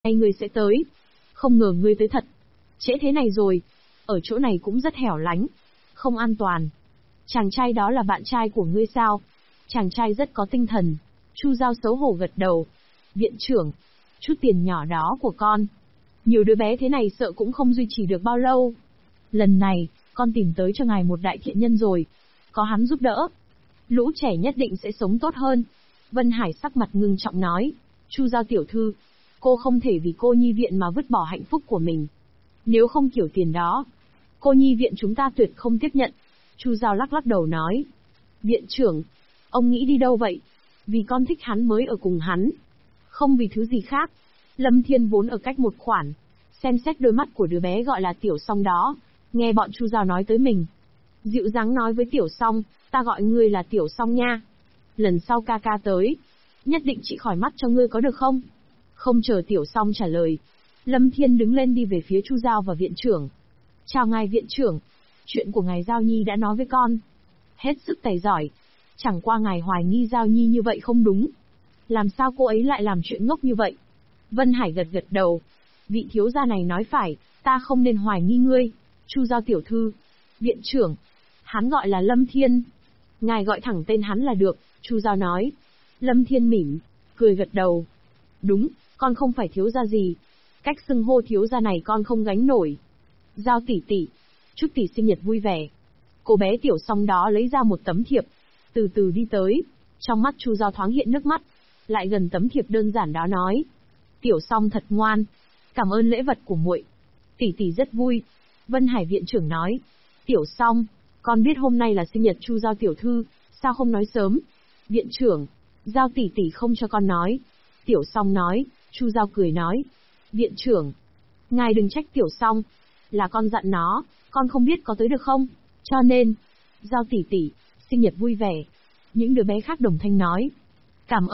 Hay ngươi sẽ tới. Không ngờ ngươi tới thật. Trễ thế này rồi. Ở chỗ này cũng rất hẻo lánh. Không an toàn. Chàng trai đó là bạn trai của ngươi sao? Chàng trai rất có tinh thần. Chu Giao xấu hổ gật đầu. Viện trưởng, chút tiền nhỏ đó của con. Nhiều đứa bé thế này sợ cũng không duy trì được bao lâu. Lần này, con tìm tới cho ngài một đại thiện nhân rồi. Có hắn giúp đỡ, lũ trẻ nhất định sẽ sống tốt hơn. Vân Hải sắc mặt ngưng trọng nói. Chu Giao tiểu thư, cô không thể vì cô nhi viện mà vứt bỏ hạnh phúc của mình. Nếu không kiểu tiền đó, cô nhi viện chúng ta tuyệt không tiếp nhận. Chu Giao lắc lắc đầu nói. Viện trưởng, ông nghĩ đi đâu vậy? Vì con thích hắn mới ở cùng hắn. Không vì thứ gì khác. Lâm Thiên vốn ở cách một khoản. Xem xét đôi mắt của đứa bé gọi là Tiểu Song đó. Nghe bọn Chu Giao nói tới mình. Dịu dàng nói với Tiểu Song, ta gọi ngươi là Tiểu Song nha. Lần sau ca ca tới, nhất định trị khỏi mắt cho ngươi có được không? Không chờ Tiểu Song trả lời. Lâm Thiên đứng lên đi về phía Chu Giao và viện trưởng. Chào ngài viện trưởng. Chuyện của ngài Giao Nhi đã nói với con. Hết sức tài giỏi. Chẳng qua ngài hoài nghi Giao Nhi như vậy không đúng. Làm sao cô ấy lại làm chuyện ngốc như vậy? Vân Hải gật gật đầu. Vị thiếu gia này nói phải, ta không nên hoài nghi ngươi. Chu Giao tiểu thư. Viện trưởng. Hắn gọi là Lâm Thiên. Ngài gọi thẳng tên hắn là được, Chu Giao nói. Lâm Thiên mỉm, cười gật đầu. Đúng, con không phải thiếu gia gì. Cách xưng hô thiếu gia này con không gánh nổi. Giao tỷ tỷ, chúc tỷ sinh nhật vui vẻ. Cô bé Tiểu Song đó lấy ra một tấm thiệp, từ từ đi tới. Trong mắt Chu Giao thoáng hiện nước mắt, lại gần tấm thiệp đơn giản đó nói. Tiểu Song thật ngoan, cảm ơn lễ vật của muội. Tỷ tỷ rất vui. Vân Hải viện trưởng nói. Tiểu Song, con biết hôm nay là sinh nhật Chu Giao tiểu thư, sao không nói sớm? Viện trưởng, Giao tỷ tỷ không cho con nói. Tiểu Song nói. Chu Giao cười nói. Viện trưởng, ngài đừng trách Tiểu Song, là con dặn nó, con không biết có tới được không? Cho nên, Giao tỷ tỷ, sinh nhật vui vẻ. Những đứa bé khác đồng thanh nói. Cảm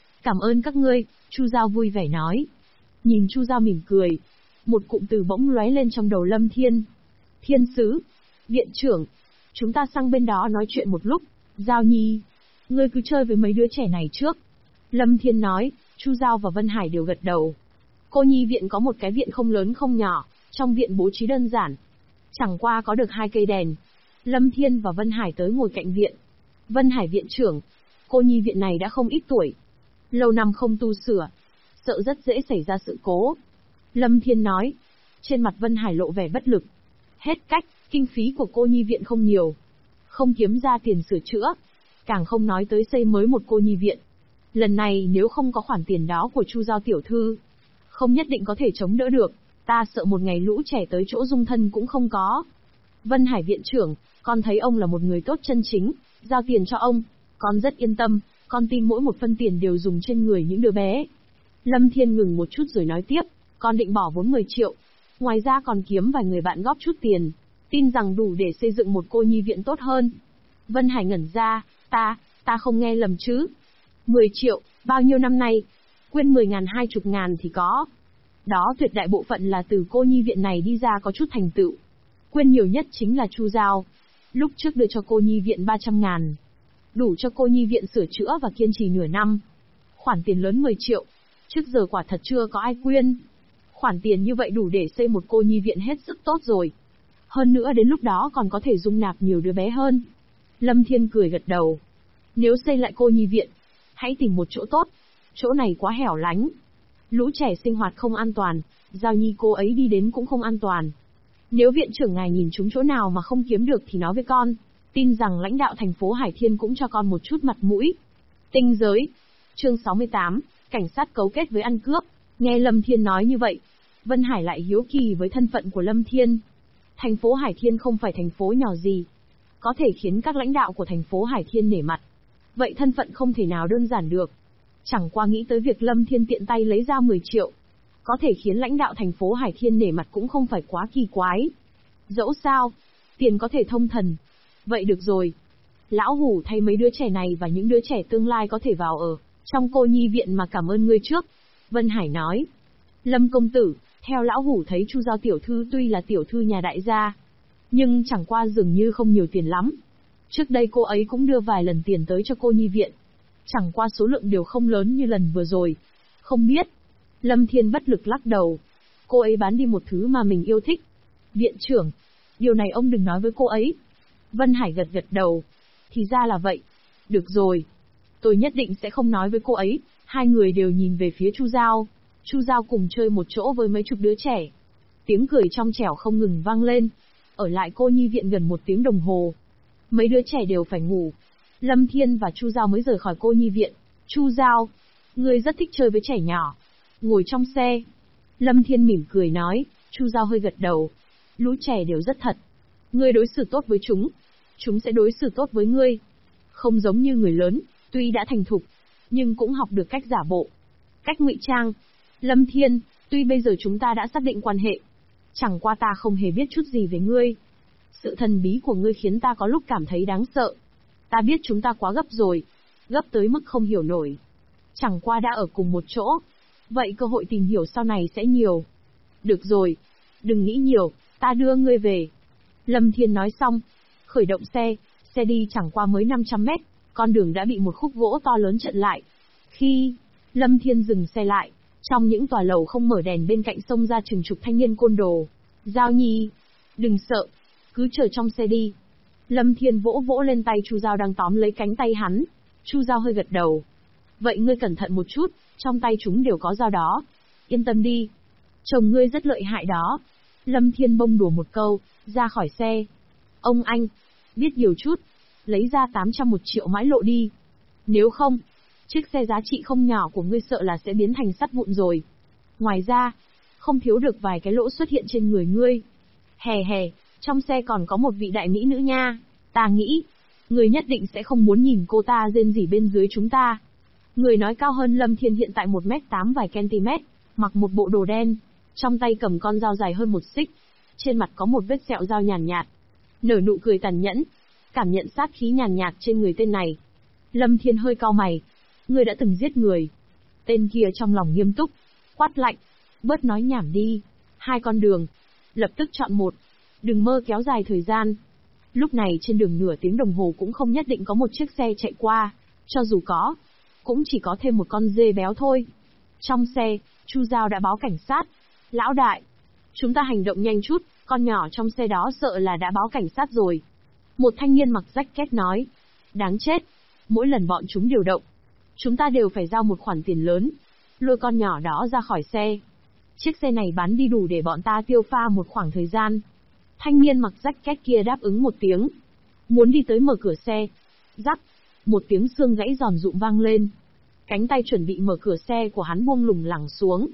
ơn các ngươi, Chu Giao vui vẻ nói. Nhìn Chu Giao mỉm cười, một cụm từ bỗng lóe lên trong đầu Lâm Thiên. Thiên sứ, viện trưởng, chúng ta sang bên đó nói chuyện một lúc. Giao Nhi, ngươi cứ chơi với mấy đứa trẻ này trước. Lâm Thiên nói. Chu Giao và Vân Hải đều gật đầu. Cô nhi viện có một cái viện không lớn không nhỏ, trong viện bố trí đơn giản. Chẳng qua có được 2 cây đèn. Lâm Thiên và Vân Hải tới ngồi cạnh viện. Vân Hải viện trưởng, cô nhi viện này đã không ít tuổi. Lâu năm không tu sửa, sợ rất dễ xảy ra sự cố. Lâm Thiên nói. Trên mặt Vân Hải lộ vẻ bất lực. Hết cách, kinh phí của cô nhi viện không nhiều. Không kiếm ra tiền sửa chữa. Càng không nói tới xây mới một cô nhi viện. Lần này nếu không có khoản tiền đó của Chu Giao tiểu thư, không nhất định có thể chống đỡ được. Ta sợ một ngày lũ trẻ tới chỗ dung thân cũng không có. Vân Hải viện trưởng, con thấy ông là một người tốt chân chính, giao tiền cho ông, con rất yên tâm, con tin mỗi một phân tiền đều dùng trên người những đứa bé. Lâm Thiên ngừng một chút rồi nói tiếp, con định bỏ vốn 10 triệu, ngoài ra còn kiếm vài người bạn góp chút tiền, tin rằng đủ để xây dựng một cô nhi viện tốt hơn. Vân Hải ngẩn ra, ta không nghe lầm chứ? 10 triệu, bao nhiêu năm nay? Quyên 10.000 20.000 thì có. Đó tuyệt đại bộ phận là từ cô nhi viện này đi ra có chút thành tựu. Quyên nhiều nhất chính là Chu Giao. Lúc trước đưa cho cô nhi viện 300.000. Đủ cho cô nhi viện sửa chữa và kiên trì nửa năm. Khoản tiền lớn 10 triệu. Trước giờ quả thật chưa có ai quyên. Khoản tiền như vậy đủ để xây một cô nhi viện hết sức tốt rồi. Hơn nữa đến lúc đó còn có thể dung nạp nhiều đứa bé hơn. Lâm Thiên cười gật đầu. Nếu xây lại cô nhi viện, hãy tìm một chỗ tốt. Chỗ này quá hẻo lánh. Lũ trẻ sinh hoạt không an toàn, Giao Nhi cô ấy đi đến cũng không an toàn. Nếu viện trưởng ngài nhìn chúng chỗ nào mà không kiếm được thì nói với con. Tin rằng lãnh đạo thành phố Hải Thiên cũng cho con một chút mặt mũi. Tinh giới. Chương 68, cảnh sát cấu kết với ăn cướp. Nghe Lâm Thiên nói như vậy, Vân Hải lại hiếu kỳ với thân phận của Lâm Thiên. Thành phố Hải Thiên không phải thành phố nhỏ gì. Có thể khiến các lãnh đạo của thành phố Hải Thiên nể mặt. Vậy thân phận không thể nào đơn giản được. Chẳng qua nghĩ tới việc Lâm Thiên tiện tay lấy ra 10 triệu. Có thể khiến lãnh đạo thành phố Hải Thiên nể mặt cũng không phải quá kỳ quái. Dẫu sao, tiền có thể thông thần. Vậy được rồi. Lão Hủ thay mấy đứa trẻ này và những đứa trẻ tương lai có thể vào ở trong cô nhi viện mà cảm ơn ngươi trước. Vân Hải nói. Lâm công tử, theo Lão Hủ thấy Chu Giao tiểu thư tuy là tiểu thư nhà đại gia, nhưng chẳng qua dường như không nhiều tiền lắm. Trước đây cô ấy cũng đưa vài lần tiền tới cho cô nhi viện. Chẳng qua số lượng đều không lớn như lần vừa rồi. Không biết, Lâm Thiên bất lực lắc đầu. Cô ấy bán đi một thứ mà mình yêu thích. Viện trưởng, điều này ông đừng nói với cô ấy. Vân Hải gật gật đầu. Thì ra là vậy. Được rồi. Tôi nhất định sẽ không nói với cô ấy. Hai người đều nhìn về phía Chu Giao. Chu Giao cùng chơi một chỗ với mấy chục đứa trẻ. Tiếng cười trong trẻo không ngừng vang lên. Ở lại cô nhi viện gần 1 tiếng đồng hồ. Mấy đứa trẻ đều phải ngủ. Lâm Thiên và Chu Giao mới rời khỏi cô nhi viện. Chu Giao, ngươi rất thích chơi với trẻ nhỏ. Ngồi trong xe. Lâm Thiên mỉm cười nói. Chu Giao hơi gật đầu. Lũ trẻ đều rất thật. Ngươi đối xử tốt với chúng sẽ đối xử tốt với ngươi. Không giống như người lớn, tuy đã thành thục, nhưng cũng học được cách giả bộ, cách ngụy trang. Lâm Thiên, tuy bây giờ chúng ta đã xác định quan hệ, chẳng qua ta không hề biết chút gì về ngươi. Sự thần bí của ngươi khiến ta có lúc cảm thấy đáng sợ. Ta biết chúng ta quá gấp rồi, gấp tới mức không hiểu nổi. Chẳng qua đã ở cùng một chỗ, vậy cơ hội tìm hiểu sau này sẽ nhiều. Được rồi, đừng nghĩ nhiều, ta đưa ngươi về. Lâm Thiên nói xong, khởi động xe đi chẳng qua mới 500 mét, con đường đã bị một khúc gỗ to lớn chặn lại. Khi Lâm Thiên dừng xe lại, trong những tòa lầu không mở đèn bên cạnh xông ra chừng chục thanh niên côn đồ. Giao Nhi, đừng sợ, cứ chờ trong xe đi. Lâm Thiên vỗ vỗ lên tay Chu Giao đang tóm lấy cánh tay hắn. Chu Giao hơi gật đầu. Vậy ngươi cẩn thận một chút, trong tay chúng đều có dao đó. Yên tâm đi. Chồng ngươi rất lợi hại đó. Lâm Thiên bông đùa một câu, ra khỏi xe. Ông anh, biết nhiều chút, lấy ra 801 triệu mãi lộ đi. Nếu không, chiếc xe giá trị không nhỏ của ngươi sợ là sẽ biến thành sắt vụn rồi. Ngoài ra, không thiếu được vài cái lỗ xuất hiện trên người ngươi. Hè hè, trong xe còn có một vị đại mỹ nữ nha. Ta nghĩ, ngươi nhất định sẽ không muốn nhìn cô ta rên rỉ bên dưới chúng ta. Người nói cao hơn Lâm Thiên hiện tại 1m8 vài cm, mặc một bộ đồ đen, trong tay cầm con dao dài hơn 1 xích. Trên mặt có một vết sẹo dao nhàn nhạt. Nở nụ cười tàn nhẫn, cảm nhận sát khí nhàn nhạt trên người tên này. Lâm Thiên hơi cau mày. Ngươi đã từng giết người. Tên kia trong lòng nghiêm túc, quát lạnh. Bớt nói nhảm đi. 2 con đường. Lập tức chọn một. Đừng mơ kéo dài thời gian. Lúc này trên đường nửa tiếng đồng hồ cũng không nhất định có một chiếc xe chạy qua. Cho dù có, cũng chỉ có thêm một con dê béo thôi. Trong xe, Chu Giao đã báo cảnh sát. Lão đại, chúng ta hành động nhanh chút, con nhỏ trong xe đó sợ là đã báo cảnh sát rồi. Một thanh niên mặc jacket nói. Đáng chết, mỗi lần bọn chúng điều động, chúng ta đều phải giao một khoản tiền lớn, lôi con nhỏ đó ra khỏi xe. Chiếc xe này bán đi đủ để bọn ta tiêu pha một khoảng thời gian. Thanh niên mặc jacket kia đáp ứng một tiếng. Muốn đi tới mở cửa xe. Rắc, một tiếng xương gãy giòn rụm vang lên. Cánh tay chuẩn bị mở cửa xe của hắn buông lủng lẳng xuống.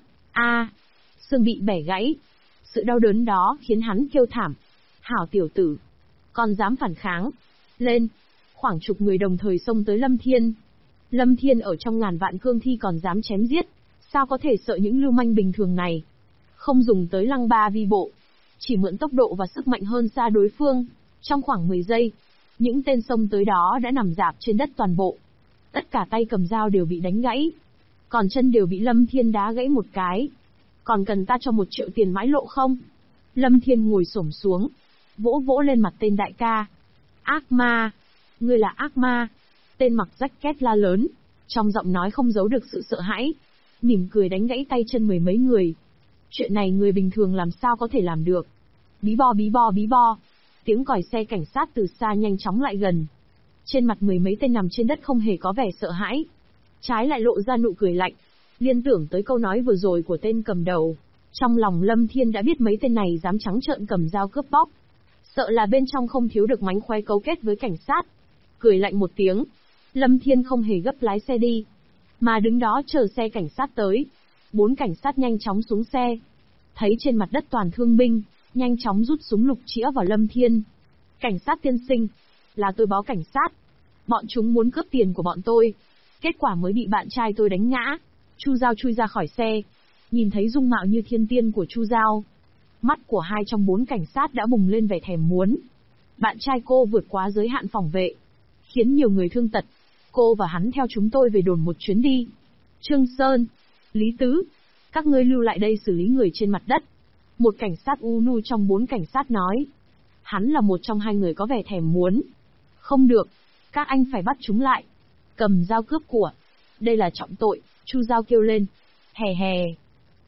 Xương bị bẻ gãy. Sự đau đớn đó khiến hắn kêu thảm. Hảo tiểu tử, còn dám phản kháng. Lên. Khoảng chục người đồng thời xông tới Lâm Thiên. Lâm Thiên ở trong ngàn vạn cương thi còn dám chém giết. Sao có thể sợ những lưu manh bình thường này. Không dùng tới lăng ba vi bộ, chỉ mượn tốc độ và sức mạnh hơn xa đối phương. Trong khoảng 10 giây, những tên xông tới đó đã nằm rạp trên đất toàn bộ. Tất cả tay cầm dao đều bị đánh gãy. Còn chân đều bị Lâm Thiên đá gãy một cái. Còn cần ta cho 1 triệu tiền mãi lộ không? Lâm Thiên ngồi xổm xuống, vỗ vỗ lên mặt tên đại ca. Ác ma! Ngươi là ác ma! Tên mặc jacket la lớn, trong giọng nói không giấu được sự sợ hãi. Mỉm cười đánh gãy tay chân 10 mấy người. Chuyện này người bình thường làm sao có thể làm được. Bí bo bí bo bí bo. Tiếng còi xe cảnh sát từ xa nhanh chóng lại gần. Trên mặt 10 mấy tên nằm trên đất không hề có vẻ sợ hãi. Trái lại lộ ra nụ cười lạnh. Liên tưởng tới câu nói vừa rồi của tên cầm đầu. Trong lòng Lâm Thiên đã biết mấy tên này dám trắng trợn cầm dao cướp bóc. Sợ là bên trong không thiếu được mánh khóe cấu kết với cảnh sát. Cười lạnh một tiếng. Lâm Thiên không hề gấp lái xe đi, mà đứng đó chờ xe cảnh sát tới. 4 cảnh sát nhanh chóng xuống xe. Thấy trên mặt đất toàn thương binh, nhanh chóng rút súng lục chĩa vào Lâm Thiên. Cảnh sát tiên sinh, là tôi báo cảnh sát. Bọn chúng muốn cướp tiền của bọn tôi. Kết quả mới bị bạn trai tôi đánh ngã. Chu Giao chui ra khỏi xe. Nhìn thấy dung mạo như thiên tiên của Chu Giao. Mắt của 2 trong 4 cảnh sát đã bùng lên vẻ thèm muốn. Bạn trai cô vượt quá giới hạn phòng vệ, khiến nhiều người thương tật. Cô và hắn theo chúng tôi về đồn một chuyến đi. Trương Sơn, Lý Tứ, các ngươi lưu lại đây xử lý người trên mặt đất. Một cảnh sát u nu trong 4 cảnh sát nói. Hắn là một trong 2 người có vẻ thèm muốn. Không được, các anh phải bắt chúng lại. Cầm dao cướp của. Đây là trọng tội, Chu Giao kêu lên. Hè hè,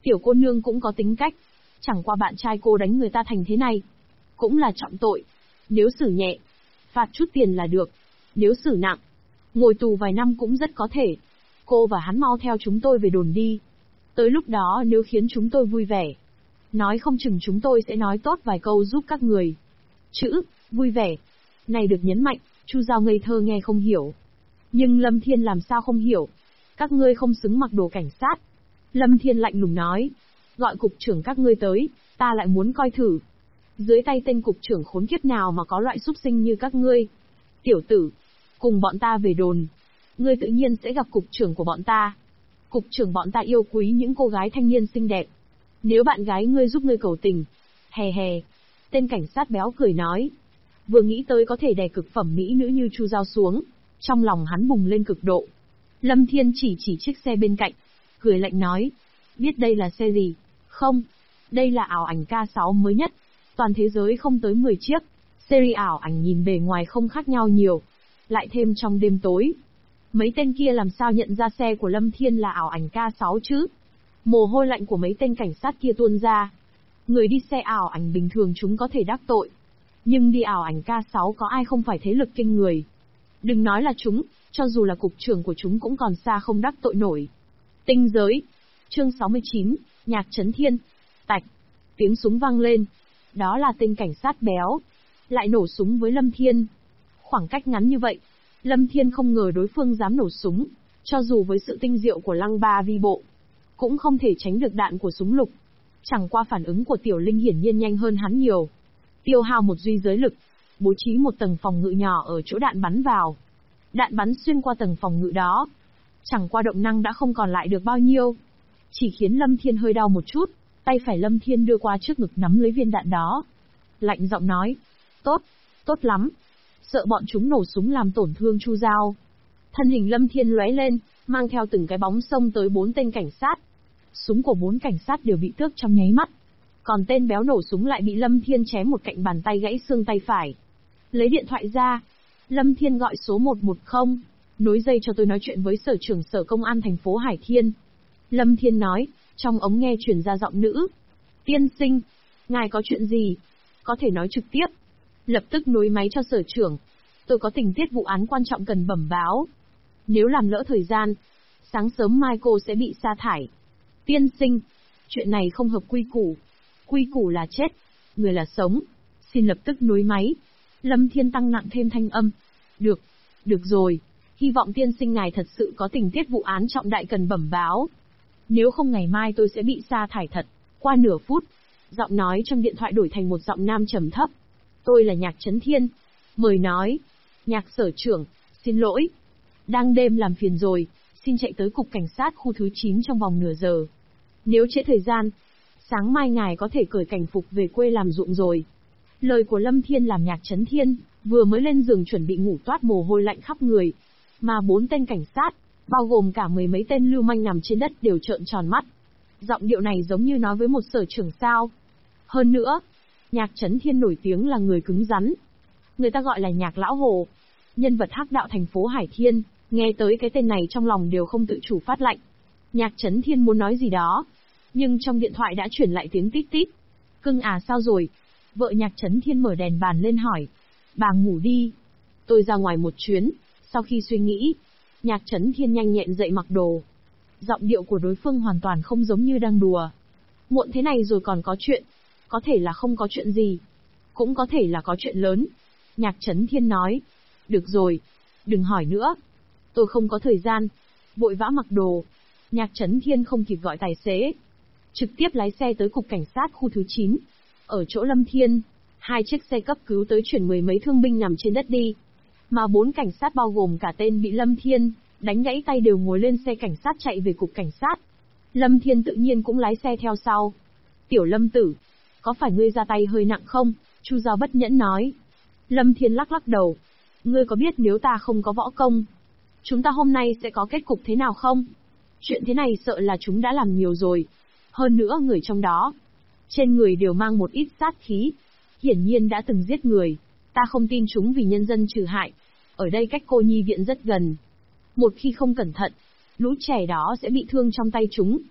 Tiểu cô nương cũng có tính cách. Chẳng qua bạn trai cô đánh người ta thành thế này. Cũng là trọng tội. Nếu xử nhẹ, phạt chút tiền là được. Nếu xử nặng, ngồi tù vài năm cũng rất có thể. Cô và hắn mau theo chúng tôi về đồn đi. Tới lúc đó nếu khiến chúng tôi vui vẻ, nói không chừng chúng tôi sẽ nói tốt vài câu giúp các người. Chữ, vui vẻ, này được nhấn mạnh, Chu Giao ngây thơ nghe không hiểu. Nhưng Lâm Thiên làm sao không hiểu. Các ngươi không xứng mặc đồ cảnh sát. Lâm Thiên lạnh lùng nói. Gọi cục trưởng các ngươi tới, ta lại muốn coi thử. Dưới tay tên cục trưởng khốn kiếp nào mà có loại súc sinh như các ngươi. Tiểu tử, cùng bọn ta về đồn. Ngươi tự nhiên sẽ gặp cục trưởng của bọn ta. Cục trưởng bọn ta yêu quý những cô gái thanh niên xinh đẹp. Nếu bạn gái ngươi giúp ngươi cầu tình. Hè hè. Tên cảnh sát béo cười nói. Vừa nghĩ tới có thể đè cực phẩm mỹ nữ như Chu Giao xuống. Trong lòng hắn bùng lên cực độ. Lâm Thiên chỉ chiếc xe bên cạnh. Cười lạnh nói. Biết đây là xe gì? Không. Đây là ảo ảnh K6 mới nhất. Toàn thế giới không tới 10 chiếc. Series ảo ảnh nhìn bề ngoài không khác nhau nhiều. Lại thêm trong đêm tối. Mấy tên kia làm sao nhận ra xe của Lâm Thiên là ảo ảnh K6 chứ? Mồ hôi lạnh của mấy tên cảnh sát kia tuôn ra. Người đi xe ảo ảnh bình thường chúng có thể đắc tội. Nhưng đi ảo ảnh K6 có ai không phải thế lực kinh người. Đừng nói là chúng, cho dù là cục trưởng của chúng cũng còn xa không đắc tội nổi. Tinh giới. Chương 69, Nhạc Chấn Thiên. Tạch. Tiếng súng vang lên. Đó là tên cảnh sát béo. Lại nổ súng với Lâm Thiên. Khoảng cách ngắn như vậy, Lâm Thiên không ngờ đối phương dám nổ súng. Cho dù với sự tinh diệu của Lăng Ba Vi Bộ, cũng không thể tránh được đạn của súng lục. Chẳng qua phản ứng của Tiểu Linh hiển nhiên nhanh hơn hắn nhiều. Tiêu hao một duy giới lực, bố trí một tầng phòng ngự nhỏ ở chỗ đạn bắn vào. Đạn bắn xuyên qua tầng phòng ngự đó. Chẳng qua động năng đã không còn lại được bao nhiêu. Chỉ khiến Lâm Thiên hơi đau một chút, tay phải Lâm Thiên đưa qua trước ngực nắm lấy viên đạn đó. Lạnh giọng nói, tốt, tốt lắm. Sợ bọn chúng nổ súng làm tổn thương Chu Giao. Thân hình Lâm Thiên lóe lên, mang theo từng cái bóng xông tới 4 tên cảnh sát. Súng của 4 cảnh sát đều bị tước trong nháy mắt. Còn tên béo nổ súng lại bị Lâm Thiên chém một cạnh bàn tay gãy xương tay phải. Lấy điện thoại ra. Lâm Thiên gọi số 110. Nối dây cho tôi nói chuyện với sở trưởng sở công an thành phố Hải Thiên. Lâm Thiên nói, trong ống nghe truyền ra giọng nữ. Tiên sinh, ngài có chuyện gì? Có thể nói trực tiếp. Lập tức nối máy cho sở trưởng. Tôi có tình tiết vụ án quan trọng cần bẩm báo. Nếu làm lỡ thời gian, sáng sớm mai cô sẽ bị sa thải. Tiên sinh, chuyện này không hợp quy củ. Quy củ là chết, người là sống. Xin lập tức nối máy. Lâm Thiên tăng nặng thêm thanh âm. Được, được rồi. Hy vọng tiên sinh ngài thật sự có tình tiết vụ án trọng đại cần bẩm báo. Nếu không ngày mai tôi sẽ bị sa thải thật. Qua nửa phút, giọng nói trong điện thoại đổi thành một giọng nam trầm thấp. Tôi là Nhạc Chấn Thiên. Mời nói. Nhạc sở trưởng, xin lỗi. Đang đêm làm phiền rồi, xin chạy tới cục cảnh sát khu thứ 9 trong vòng nửa giờ. Nếu trễ thời gian, sáng mai ngài có thể cởi cảnh phục về quê làm ruộng rồi. Lời của Lâm Thiên làm Nhạc Chấn Thiên vừa mới lên giường chuẩn bị ngủ toát mồ hôi lạnh khắp người. Mà 4 tên cảnh sát, bao gồm cả 10 mấy tên lưu manh nằm trên đất đều trợn tròn mắt. Giọng điệu này giống như nói với một sở trưởng sao. Hơn nữa, Nhạc Chấn Thiên nổi tiếng là người cứng rắn. Người ta gọi là Nhạc Lão Hồ. Nhân vật hắc đạo thành phố Hải Thiên, nghe tới cái tên này trong lòng đều không tự chủ phát lạnh. Nhạc Chấn Thiên muốn nói gì đó, nhưng trong điện thoại đã chuyển lại tiếng tít tít. Cưng à sao rồi? Vợ Nhạc Chấn Thiên mở đèn bàn lên hỏi. Bà ngủ đi. Tôi ra ngoài một chuyến, sau khi suy nghĩ, Nhạc Chấn Thiên nhanh nhẹn dậy mặc đồ. Giọng điệu của đối phương hoàn toàn không giống như đang đùa. Muộn thế này rồi còn có chuyện. Có thể là không có chuyện gì. Cũng có thể là có chuyện lớn. Nhạc Chấn Thiên nói. Được rồi, đừng hỏi nữa. Tôi không có thời gian. Vội vã mặc đồ. Nhạc Chấn Thiên không kịp gọi tài xế. Trực tiếp lái xe tới cục cảnh sát khu thứ 9. Ở chỗ Lâm Thiên, 2 chiếc xe cấp cứu tới chuyển 10 mấy thương binh nằm trên đất đi. Mà 4 cảnh sát bao gồm cả tên bị Lâm Thiên đánh gãy tay đều ngồi lên xe cảnh sát chạy về cục cảnh sát. Lâm Thiên tự nhiên cũng lái xe theo sau. Tiểu Lâm tử, có phải ngươi ra tay hơi nặng không? Chu Giao bất nhẫn nói. Lâm Thiên lắc lắc đầu. Ngươi có biết nếu ta không có võ công, chúng ta hôm nay sẽ có kết cục thế nào không? Chuyện thế này sợ là chúng đã làm nhiều rồi. Hơn nữa người trong đó, trên người đều mang một ít sát khí. Hiển nhiên đã từng giết người. Ta không tin chúng vì nhân dân trừ hại. Ở đây cách cô nhi viện rất gần. Một khi không cẩn thận, lũ trẻ đó sẽ bị thương trong tay chúng.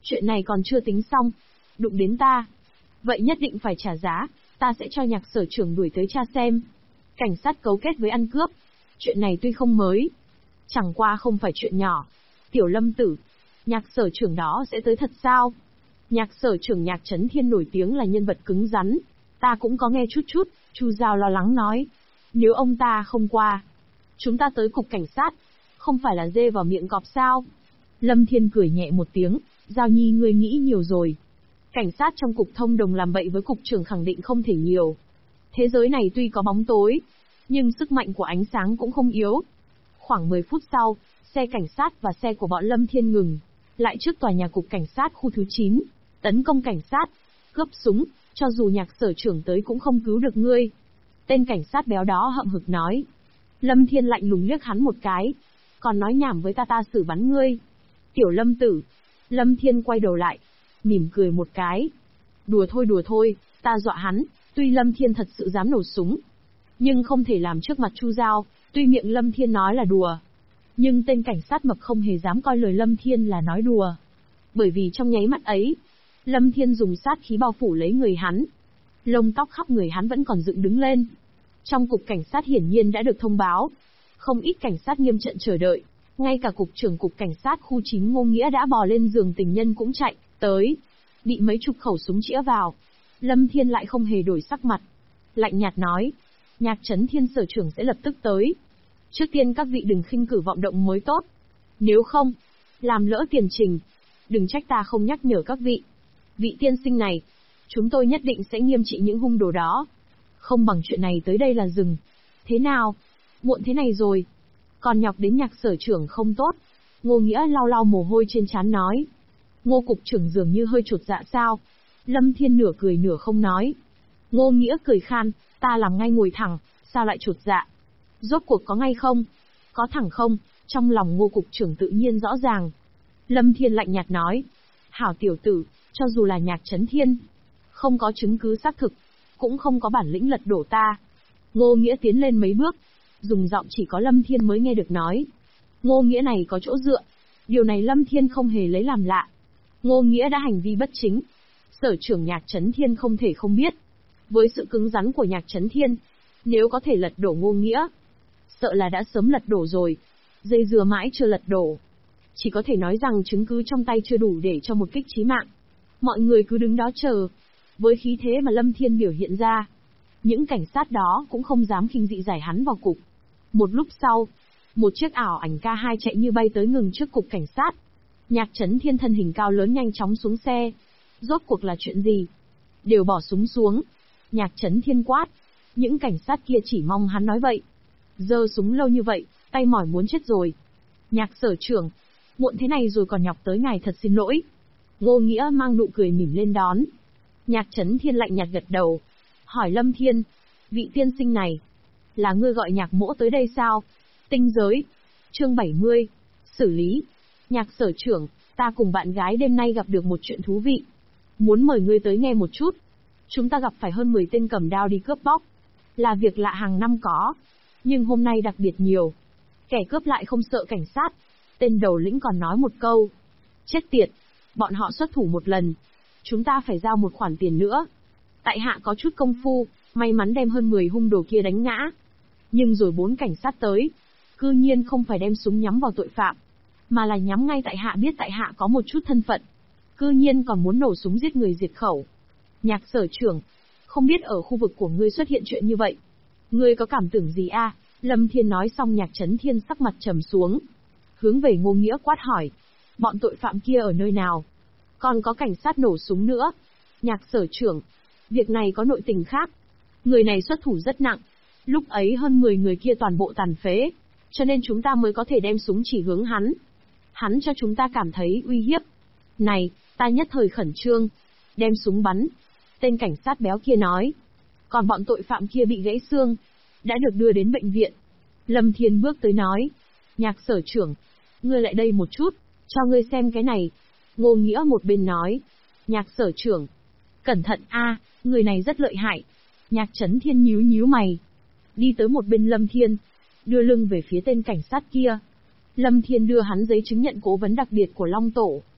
Chuyện này còn chưa tính xong. Đụng đến ta. Vậy nhất định phải trả giá, ta sẽ cho Nhạc sở trưởng đuổi tới tra xem. Cảnh sát cấu kết với ăn cướp. Chuyện này tuy không mới, chẳng qua không phải chuyện nhỏ. Tiểu Lâm tử, Nhạc sở trưởng đó sẽ tới thật sao? Nhạc sở trưởng Nhạc Chấn Thiên nổi tiếng là nhân vật cứng rắn. Ta cũng có nghe chút chút, Chu Giao lo lắng nói. Nếu ông ta không qua, chúng ta tới cục cảnh sát, không phải là dê vào miệng cọp sao? Lâm Thiên cười nhẹ một tiếng, Giao Nhi ngươi nghĩ nhiều rồi. Cảnh sát trong cục thông đồng làm bậy với cục trưởng khẳng định không thể nhiều. Thế giới này tuy có bóng tối, nhưng sức mạnh của ánh sáng cũng không yếu. Khoảng 10 phút sau, xe cảnh sát và xe của bọn Lâm Thiên ngừng lại trước tòa nhà cục cảnh sát khu thứ 9, tấn công cảnh sát, cướp súng, cho dù Nhạc sở trưởng tới cũng không cứu được ngươi. Tên cảnh sát béo đó hậm hực nói. Lâm Thiên lạnh lùng liếc hắn một cái. Còn nói nhảm với ta xử bắn ngươi. Tiểu Lâm tử. Lâm Thiên quay đầu lại, mỉm cười một cái. Đùa thôi, ta dọa hắn. Tuy Lâm Thiên thật sự dám nổ súng, nhưng không thể làm trước mặt Chu Giao. Tuy miệng Lâm Thiên nói là đùa, nhưng tên cảnh sát mập không hề dám coi lời Lâm Thiên là nói đùa. Bởi vì trong nháy mắt ấy, Lâm Thiên dùng sát khí bao phủ lấy người hắn. Lông tóc khắp người hắn vẫn còn dựng đứng lên. Trong cục cảnh sát hiển nhiên đã được thông báo. Không ít cảnh sát nghiêm trận chờ đợi. Ngay cả cục trưởng cục cảnh sát khu 9 Ngô Nghĩa đã bò lên giường tình nhân cũng chạy tới. Bị mấy chục khẩu súng chĩa vào. Lâm Thiên lại không hề đổi sắc mặt. Lạnh nhạt nói. Nhạc Chấn Thiên sở trưởng sẽ lập tức tới. Trước tiên các vị đừng khinh cử vọng động mới tốt. Nếu không, làm lỡ tiền trình, đừng trách ta không nhắc nhở các vị. Vị tiên sinh này, chúng tôi nhất định sẽ nghiêm trị những hung đồ đó. Không bằng chuyện này tới đây là dừng. Thế nào? Muộn thế này rồi. Còn nhọc đến Nhạc sở trưởng không tốt. Ngô Nghĩa lau lau mồ hôi trên trán nói. Ngô cục trưởng dường như hơi chột dạ sao? Lâm Thiên nửa cười nửa không nói. Ngô Nghĩa cười khan, ta làm ngay ngồi thẳng, sao lại chột dạ? Rốt cuộc có ngay không? Có thẳng không? Trong lòng Ngô cục trưởng tự nhiên rõ ràng. Lâm Thiên lạnh nhạt nói. Hảo tiểu tử, cho dù là Nhạc Chấn Thiên, không có chứng cứ xác thực, cũng không có bản lĩnh lật đổ ta. Ngô Nghĩa tiến lên mấy bước, dùng giọng chỉ có Lâm Thiên mới nghe được nói. Ngô Nghĩa này có chỗ dựa. Điều này Lâm Thiên không hề lấy làm lạ. Ngô Nghĩa đã hành vi bất chính. Sở trưởng Nhạc Chấn Thiên không thể không biết. Với sự cứng rắn của Nhạc Chấn Thiên, nếu có thể lật đổ Ngô Nghĩa, sợ là đã sớm lật đổ rồi. Dây dưa mãi chưa lật đổ. Chỉ có thể nói rằng chứng cứ trong tay chưa đủ để cho một kích chí mạng. Mọi người cứ đứng đó chờ. Với khí thế mà Lâm Thiên biểu hiện ra, những cảnh sát đó cũng không dám khinh dị giải hắn vào cục. Một lúc sau, một chiếc ảo ảnh K2 chạy như bay tới ngừng trước cục cảnh sát. Nhạc Chấn Thiên thân hình cao lớn nhanh chóng xuống xe. Rốt cuộc là chuyện gì? Đều bỏ súng xuống. Nhạc Chấn Thiên quát. Những cảnh sát kia chỉ mong hắn nói vậy. Giơ súng lâu như vậy, tay mỏi muốn chết rồi. Nhạc sở trưởng, muộn thế này rồi còn nhọc tới ngài thật xin lỗi. Ngô Nghĩa mang nụ cười mỉm lên đón. Nhạc Chấn Thiên lạnh nhạt gật đầu. Hỏi Lâm Thiên, vị tiên sinh này, là ngươi gọi Nhạc mỗ tới đây sao? Tinh giới. Chương 70. Xử lý. Nhạc sở trưởng, ta cùng bạn gái đêm nay gặp được một chuyện thú vị. Muốn mời ngươi tới nghe một chút. Chúng ta gặp phải hơn 10 tên cầm đao đi cướp bóc. Là việc lạ hàng năm có. Nhưng hôm nay đặc biệt nhiều. Kẻ cướp lại không sợ cảnh sát. Tên đầu lĩnh còn nói một câu. Chết tiệt. Bọn họ xuất thủ một lần. Chúng ta phải giao một khoản tiền nữa. Tại hạ có chút công phu, may mắn đem hơn 10 hung đồ kia đánh ngã. Nhưng rồi 4 cảnh sát tới. Cư nhiên không phải đem súng nhắm vào tội phạm, mà là nhắm ngay tại hạ biết tại hạ có một chút thân phận. Cư nhiên còn muốn nổ súng giết người diệt khẩu. Nhạc sở trưởng, không biết ở khu vực của ngươi xuất hiện chuyện như vậy. Ngươi có cảm tưởng gì a? Lâm Thiên nói xong Nhạc Chấn Thiên sắc mặt trầm xuống. Hướng về Ngô Nghĩa quát hỏi. Bọn tội phạm kia ở nơi nào? Còn có cảnh sát nổ súng nữa. Nhạc sở trưởng, việc này có nội tình khác. Người này xuất thủ rất nặng. Lúc ấy hơn 10 người kia toàn bộ tàn phế. Cho nên chúng ta mới có thể đem súng chỉ hướng hắn. Hắn cho chúng ta cảm thấy uy hiếp. Này, ta nhất thời khẩn trương. Đem súng bắn. Tên cảnh sát béo kia nói. Còn bọn tội phạm kia bị gãy xương. Đã được đưa đến bệnh viện. Lâm Thiên bước tới nói. Nhạc sở trưởng, ngươi lại đây một chút. Cho ngươi xem cái này. Ngô Nghĩa một bên nói. Nhạc sở trưởng. Cẩn thận a, người này rất lợi hại. Nhạc Chấn Thiên nhíu nhíu mày. Đi tới một bên Lâm Thiên. Đưa lưng về phía tên cảnh sát kia. Lâm Thiên đưa hắn giấy chứng nhận cố vấn đặc biệt của Long Tổ.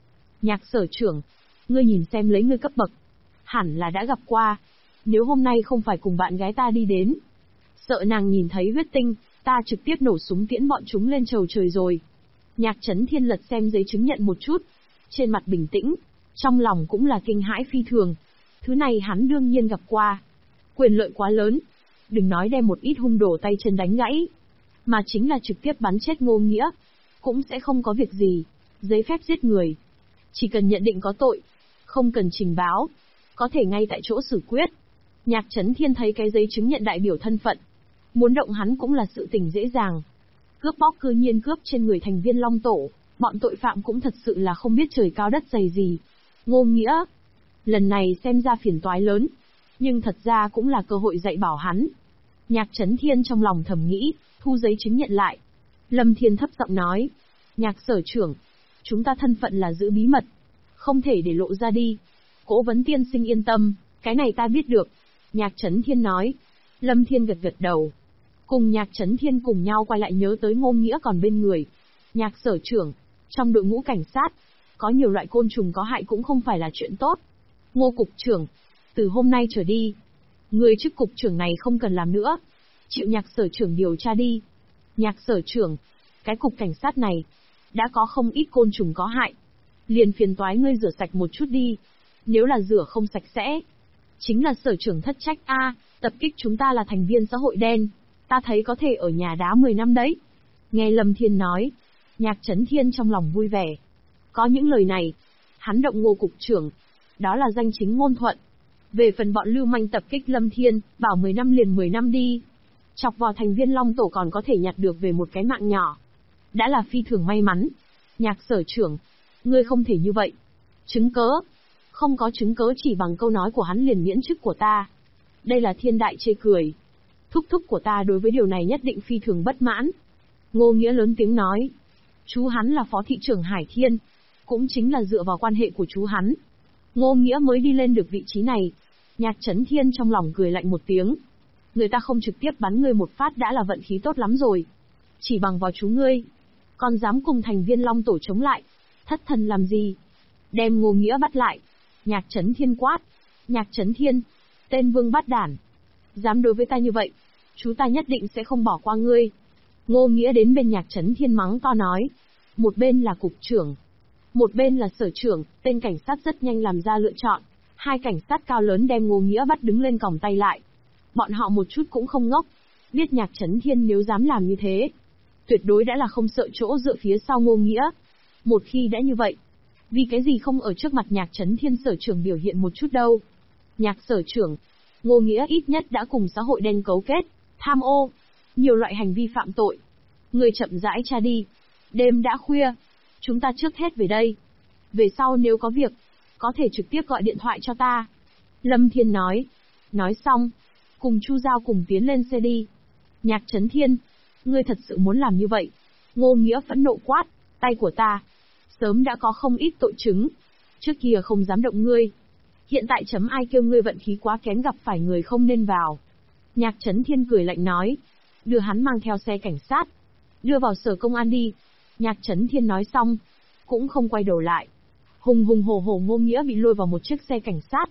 Nhạc Sở trưởng, ngươi nhìn xem lấy ngươi cấp bậc, hẳn là đã gặp qua. Nếu hôm nay không phải cùng bạn gái ta đi đến, sợ nàng nhìn thấy huyết tinh, ta trực tiếp nổ súng tiễn bọn chúng lên chầu trời rồi. Nhạc Chấn Thiên lật xem giấy chứng nhận một chút, trên mặt bình tĩnh, trong lòng cũng là kinh hãi phi thường. Thứ này hắn đương nhiên gặp qua. Quyền lợi quá lớn, đừng nói đem một ít hung đồ tay chân đánh gãy, mà chính là trực tiếp bắn chết Ngô Nghĩa, cũng sẽ không có việc gì. Giấy phép giết người, chỉ cần nhận định có tội, không cần trình báo, có thể ngay tại chỗ xử quyết. Nhạc Chấn Thiên thấy cái giấy chứng nhận đại biểu thân phận, muốn động hắn cũng là sự tình dễ dàng. Cướp bóc cư nhiên cướp trên người thành viên Long Tổ, bọn tội phạm cũng thật sự là không biết trời cao đất dày gì. Ngô Nghĩa, lần này xem ra phiền toái lớn, nhưng thật ra cũng là cơ hội dạy bảo hắn. Nhạc Chấn Thiên trong lòng thầm nghĩ, thu giấy chứng nhận lại. Lâm Thiên thấp giọng nói, Nhạc Sở trưởng, chúng ta thân phận là giữ bí mật, không thể để lộ ra đi. Cố vấn tiên sinh yên tâm, cái này ta biết được. Nhạc Chấn Thiên nói. Lâm Thiên gật gật đầu. Cùng Nhạc Chấn Thiên cùng nhau quay lại nhớ tới Ngô Nghĩa còn bên người. Nhạc Sở trưởng, trong đội ngũ cảnh sát, có nhiều loại côn trùng có hại cũng không phải là chuyện tốt. Ngô cục trưởng, từ hôm nay trở đi, người chức cục trưởng này không cần làm nữa, chịu Nhạc Sở trưởng điều tra đi. Nhạc Sở trưởng, cái cục cảnh sát này đã có không ít côn trùng có hại, liền phiền toái ngươi rửa sạch một chút đi. Nếu là rửa không sạch sẽ, chính là sở trưởng thất trách a, tập kích chúng ta là thành viên xã hội đen, ta thấy có thể ở nhà đá 10 năm đấy. Nghe Lâm Thiên nói, Nhạc Chấn Thiên trong lòng vui vẻ. Có những lời này, hắn động Ngô cục trưởng, đó là danh chính ngôn thuận. Về phần bọn lưu manh tập kích Lâm Thiên, bảo 10 năm liền 10 năm đi. Chọc vào thành viên Long Tổ còn có thể nhặt được về một cái mạng nhỏ, đã là phi thường may mắn. Nhạc Sở trưởng, ngươi không thể như vậy. Chứng cớ? Không có chứng cớ, chỉ bằng câu nói của hắn liền miễn chức của ta. Đây là thiên đại chê cười. Thúc thúc của ta đối với điều này nhất định phi thường bất mãn. Ngô Nghĩa lớn tiếng nói. Chú hắn là phó thị trưởng Hải Thiên, cũng chính là dựa vào quan hệ của chú hắn, Ngô Nghĩa mới đi lên được vị trí này. Nhạc Chấn Thiên trong lòng cười lạnh một tiếng. Người ta không trực tiếp bắn ngươi một phát đã là vận khí tốt lắm rồi. Chỉ bằng vào chú ngươi, còn dám cùng thành viên Long Tổ chống lại, thất thần làm gì? Đem Ngô Nghĩa bắt lại. Nhạc Chấn Thiên quát. Nhạc Chấn Thiên, tên vương bát đản, dám đối với ta như vậy, chú ta nhất định sẽ không bỏ qua ngươi. Ngô Nghĩa đến bên Nhạc Chấn Thiên mắng to nói. Một bên là cục trưởng, một bên là sở trưởng, tên cảnh sát rất nhanh làm ra lựa chọn. Hai cảnh sát cao lớn đem Ngô Nghĩa bắt đứng lên còng tay lại. Bọn họ một chút cũng không ngốc, biết Nhạc Chấn Thiên nếu dám làm như thế, tuyệt đối đã là không sợ chỗ dựa phía sau Ngô Nghĩa. Một khi đã như vậy, vì cái gì không ở trước mặt Nhạc Chấn Thiên sở trưởng biểu hiện một chút đâu? Nhạc Sở trưởng, Ngô Nghĩa ít nhất đã cùng xã hội đen cấu kết, tham ô, nhiều loại hành vi phạm tội. Người chậm rãi tra đi. Đêm đã khuya, chúng ta trước hết về đây. Về sau nếu có việc, có thể trực tiếp gọi điện thoại cho ta. Lâm Thiên nói. Nói xong, cùng Chu Giao cùng tiến lên xe đi. Nhạc Chấn Thiên, ngươi thật sự muốn làm như vậy? Ngô Nghĩa phẫn nộ quát, tay của ta sớm đã có không ít tội chứng, trước kia không dám động ngươi, hiện tại chấm ai kêu ngươi vận khí quá kém gặp phải người không nên vào. Nhạc Chấn Thiên cười lạnh nói, đưa hắn mang theo xe cảnh sát, đưa vào sở công an đi. Nhạc Chấn Thiên nói xong, cũng không quay đầu lại. Hùng hùng hổ hổ Ngô Nghĩa bị lôi vào một chiếc xe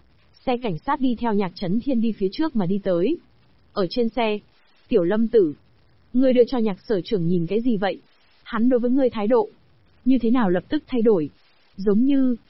cảnh sát đi theo Nhạc Chấn Thiên đi phía trước mà đi tới. Ở trên xe, Tiểu Lâm tử, ngươi đưa cho Nhạc Sở trưởng nhìn cái gì vậy? Hắn đối với ngươi thái độ như thế nào lập tức thay đổi? Giống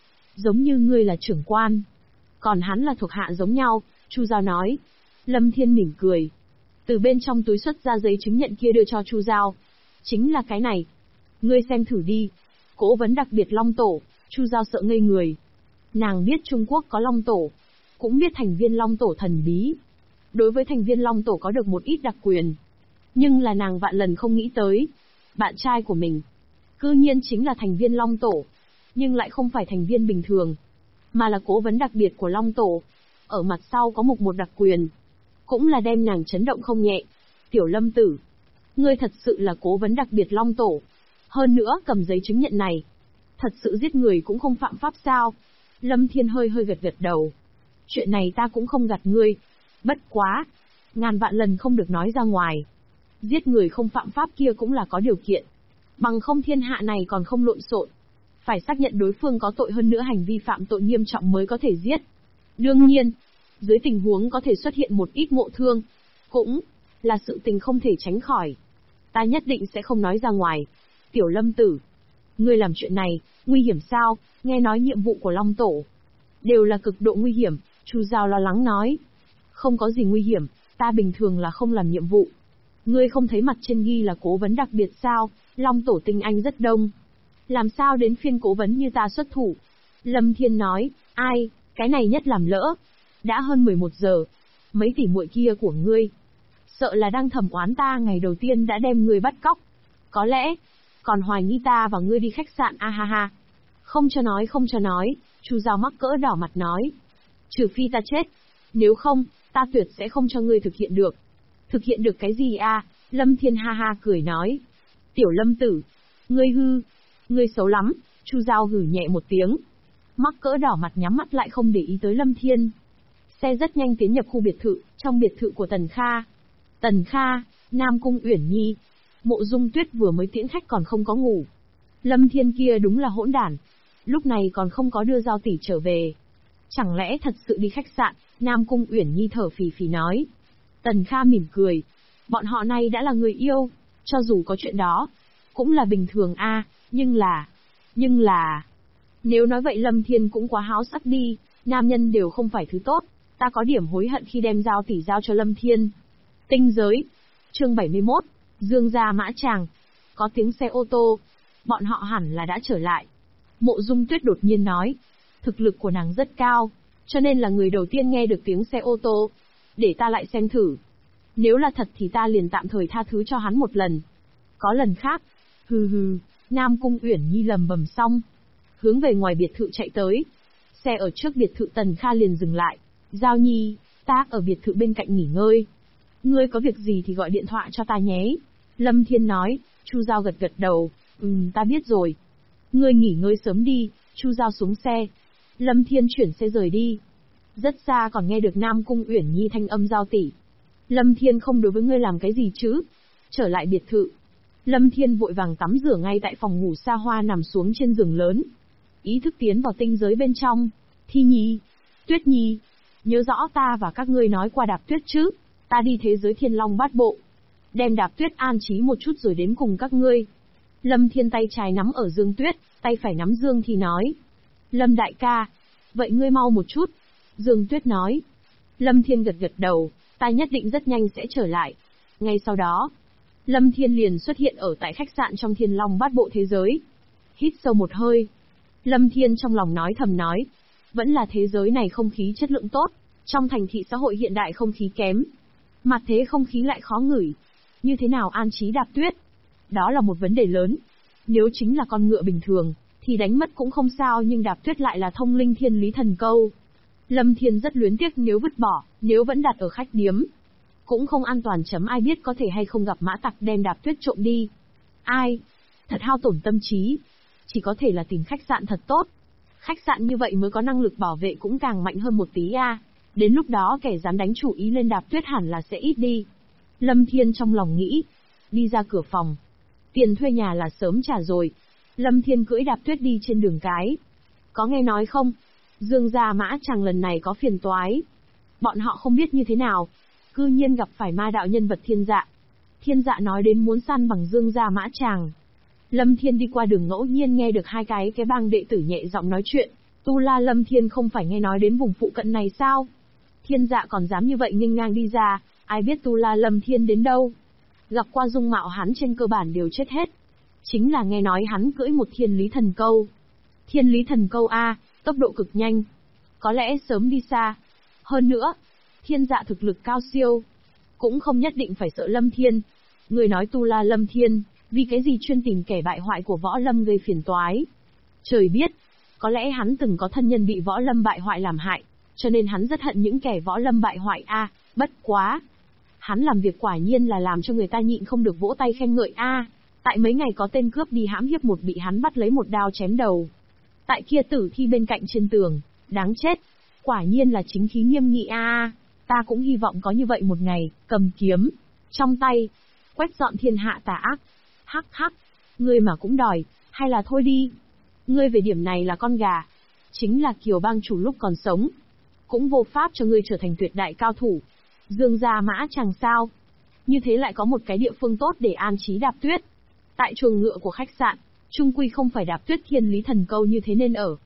như ngươi là trưởng quan, còn hắn là thuộc hạ giống nhau, Chu Giao nói. Lâm Thiên mỉm cười, từ bên trong túi xuất ra giấy chứng nhận kia đưa cho Chu Giao. Chính là cái này, ngươi xem thử đi. Cố vấn đặc biệt Long Tổ. Chu Giao sợ ngây người. Nàng biết Trung Quốc có Long Tổ, cũng biết thành viên Long Tổ thần bí. Đối với thành viên Long Tổ có được một ít đặc quyền, nhưng là nàng vạn lần không nghĩ tới, bạn trai của mình cư nhiên chính là thành viên Long Tổ, nhưng lại không phải thành viên bình thường, mà là cố vấn đặc biệt của Long Tổ. Ở mặt sau có một đặc quyền, cũng là đem nàng chấn động không nhẹ. Tiểu Lâm tử, ngươi thật sự là cố vấn đặc biệt Long Tổ, hơn nữa cầm giấy chứng nhận này, thật sự giết người cũng không phạm pháp sao? Lâm Thiên hơi gật đầu. Chuyện này ta cũng không gạt ngươi, bất quá, ngàn vạn lần không được nói ra ngoài. Giết người không phạm pháp kia cũng là có điều kiện, bằng không thiên hạ này còn không lộn xộn. phải xác nhận đối phương có tội, hơn nữa hành vi phạm tội nghiêm trọng mới có thể giết. Đương nhiên, dưới tình huống có thể xuất hiện một ít ngộ thương, cũng là sự tình không thể tránh khỏi. Ta nhất định sẽ không nói ra ngoài. Tiểu Lâm tử, ngươi làm chuyện này, nguy hiểm sao? Nghe nói nhiệm vụ của Long Tổ đều là cực độ nguy hiểm, Chu Giao lo lắng nói. Không có gì nguy hiểm, ta bình thường là không làm nhiệm vụ. Ngươi không thấy mặt trên ghi là cố vấn đặc biệt sao? Long Tổ tinh anh rất đông. Làm sao đến phiên cố vấn như ta xuất thủ? Lâm Thiên nói, ai, cái này nhất làm lỡ. Đã hơn 11 giờ, mấy tỷ muội kia của ngươi, sợ là đang thầm oán ta ngày đầu tiên đã đem ngươi bắt cóc. Có lẽ, còn hoài nghi ta và ngươi đi khách sạn a ha ha. Không cho nói, Chu Giao mắc cỡ đỏ mặt nói. Trừ phi ta chết, nếu không, ta tuyệt sẽ không cho ngươi thực hiện được. Thực hiện được cái gì a? Lâm Thiên ha ha cười nói. Tiểu Lâm tử, ngươi xấu lắm, Chu Giao hử nhẹ một tiếng. Mắc cỡ đỏ mặt nhắm mắt lại không để ý tới Lâm Thiên. Xe rất nhanh tiến nhập khu biệt thự, trong biệt thự của Tần Kha. Tần Kha, Nam Cung Uyển Nhi. Mộ Dung Tuyết vừa mới tiễn khách còn không có ngủ. Lâm Thiên kia đúng là hỗn đản. Lúc này còn không có đưa Giao tỷ trở về. Chẳng lẽ thật sự đi khách sạn? Nam Cung Uyển Nhi thở phì phì nói. Tần Kha mỉm cười. Bọn họ này đã là người yêu, cho dù có chuyện đó, cũng là bình thường a. Nhưng là... Nếu nói vậy Lâm Thiên cũng quá háo sắc đi, nam nhân đều không phải thứ tốt. Ta có điểm hối hận khi đem Giao tỷ giao cho Lâm Thiên. Tinh giới. Chương 71. Dương gia mã tràng. Có tiếng xe ô tô. Bọn họ hẳn là đã trở lại. Mộ Dung Tuyết đột nhiên nói. Thực lực của nàng rất cao, cho nên là người đầu tiên nghe được tiếng xe ô tô. Để ta lại xem thử. Nếu là thật thì ta liền tạm thời tha thứ cho hắn một lần. Có lần khác. Hừ hừ. Nam Cung Uyển Nhi lầm bầm xong, hướng về ngoài biệt thự chạy tới. Xe ở trước biệt thự Tần Kha liền dừng lại. Giao Nhi, ta ở biệt thự bên cạnh nghỉ ngơi. Ngươi có việc gì thì gọi điện thoại cho ta nhé. Lâm Thiên nói. Chu Giao gật gật đầu. Ta biết rồi. Ngươi nghỉ ngơi sớm đi. Chu Giao xuống xe. Lâm Thiên chuyển xe rời đi. Rất xa còn nghe được Nam Cung Uyển Nhi thanh âm Giao tỷ. Lâm Thiên không đối với ngươi làm cái gì chứ? Trở lại biệt thự, Lâm Thiên vội vàng tắm rửa ngay tại phòng ngủ xa hoa nằm xuống trên giường lớn. Ý thức tiến vào tinh giới bên trong. Thi Nhi, Tuyết Nhi, nhớ rõ ta và các ngươi nói qua Đạp Tuyết chứ? Ta đi thế giới Thiên Long Bát Bộ, đem Đạp Tuyết an trí một chút rồi đến cùng các ngươi. Lâm Thiên tay trái nắm ở Dương Tuyết, tay phải nắm Dương Thi nói. Lâm đại ca, vậy ngươi mau một chút. Dương Tuyết nói. Lâm Thiên gật gật đầu, ta nhất định rất nhanh sẽ trở lại. Ngay sau đó, Lâm Thiên liền xuất hiện ở tại khách sạn trong Thiên Long Bát Bộ thế giới. Hít sâu một hơi, Lâm Thiên trong lòng nói thầm nói. Vẫn là thế giới này không khí chất lượng tốt, trong thành thị xã hội hiện đại không khí kém. Mặt thế không khí lại khó ngửi. Như thế nào an trí Đạp Tuyết? Đó là một vấn đề lớn. Nếu chính là con ngựa bình thường, thì đánh mất cũng không sao, nhưng Đạp Tuyết lại là thông linh thiên lý thần câu. Lâm Thiên rất luyến tiếc nếu vứt bỏ, nếu vẫn đặt ở khách điếm. Cũng không an toàn, chấm ai biết có thể hay không gặp mã tặc đem Đạp Tuyết trộm đi. Ai? Thật hao tổn tâm trí. Chỉ có thể là tìm khách sạn thật tốt. Khách sạn như vậy mới có năng lực bảo vệ cũng càng mạnh hơn một tí a. Đến lúc đó kẻ dám đánh chủ ý lên Đạp Tuyết hẳn là sẽ ít đi. Lâm Thiên trong lòng nghĩ. Đi ra cửa phòng. Tiền thuê nhà là sớm trả rồi. Lâm Thiên cưỡi Đạp Tuyết đi trên đường cái. Có nghe nói không? Dương gia mã chàng lần này có phiền toái. Bọn họ không biết như thế nào, cư nhiên gặp phải ma đạo nhân vật Thiên Dạ. Thiên Dạ nói đến muốn săn bằng Dương gia mã chàng. Lâm Thiên đi qua đường ngẫu nhiên nghe được hai cái bang đệ tử nhẹ giọng nói chuyện. Tu La Lâm Thiên không phải nghe nói đến vùng phụ cận này sao? Thiên Dạ còn dám như vậy nghênh ngang đi ra, ai biết Tu La Lâm Thiên đến đâu. Gặp qua dung mạo hắn trên cơ bản đều chết hết. Chính là nghe nói hắn cưỡi một thiên lý thần câu. Thiên lý thần câu a, tốc độ cực nhanh. Có lẽ sớm đi xa. Hơn nữa, Thiên Dạ thực lực cao siêu. Cũng không nhất định phải sợ Lâm Thiên. Người nói Tu La Lâm Thiên, vì cái gì chuyên tìm kẻ bại hoại của võ lâm gây phiền toái. Trời biết, có lẽ hắn từng có thân nhân bị võ lâm bại hoại làm hại, cho nên hắn rất hận những kẻ võ lâm bại hoại a. Bất quá, hắn làm việc quả nhiên là làm cho người ta nhịn không được vỗ tay khen ngợi a. Tại mấy ngày có tên cướp đi hãm hiếp một bị hắn bắt lấy một đao chém đầu. Tại kia tử thi bên cạnh trên tường, đáng chết. Quả nhiên là chính khí nghiêm nghị a. Ta cũng hy vọng có như vậy một ngày, cầm kiếm trong tay, quét dọn thiên hạ tà ác. Hắc hắc, ngươi mà cũng đòi, hay là thôi đi. Ngươi về điểm này là con gà. Chính là Kiều bang chủ lúc còn sống. Cũng vô pháp cho ngươi trở thành tuyệt đại cao thủ. Dương gia Mã Tràng sao? Như thế lại có một cái địa phương tốt để an trí Đạp Tuyết. Tại chuồng ngựa của khách sạn, chung quy không phải Đạp Tuyết thiên lý thần câu như thế nên ở.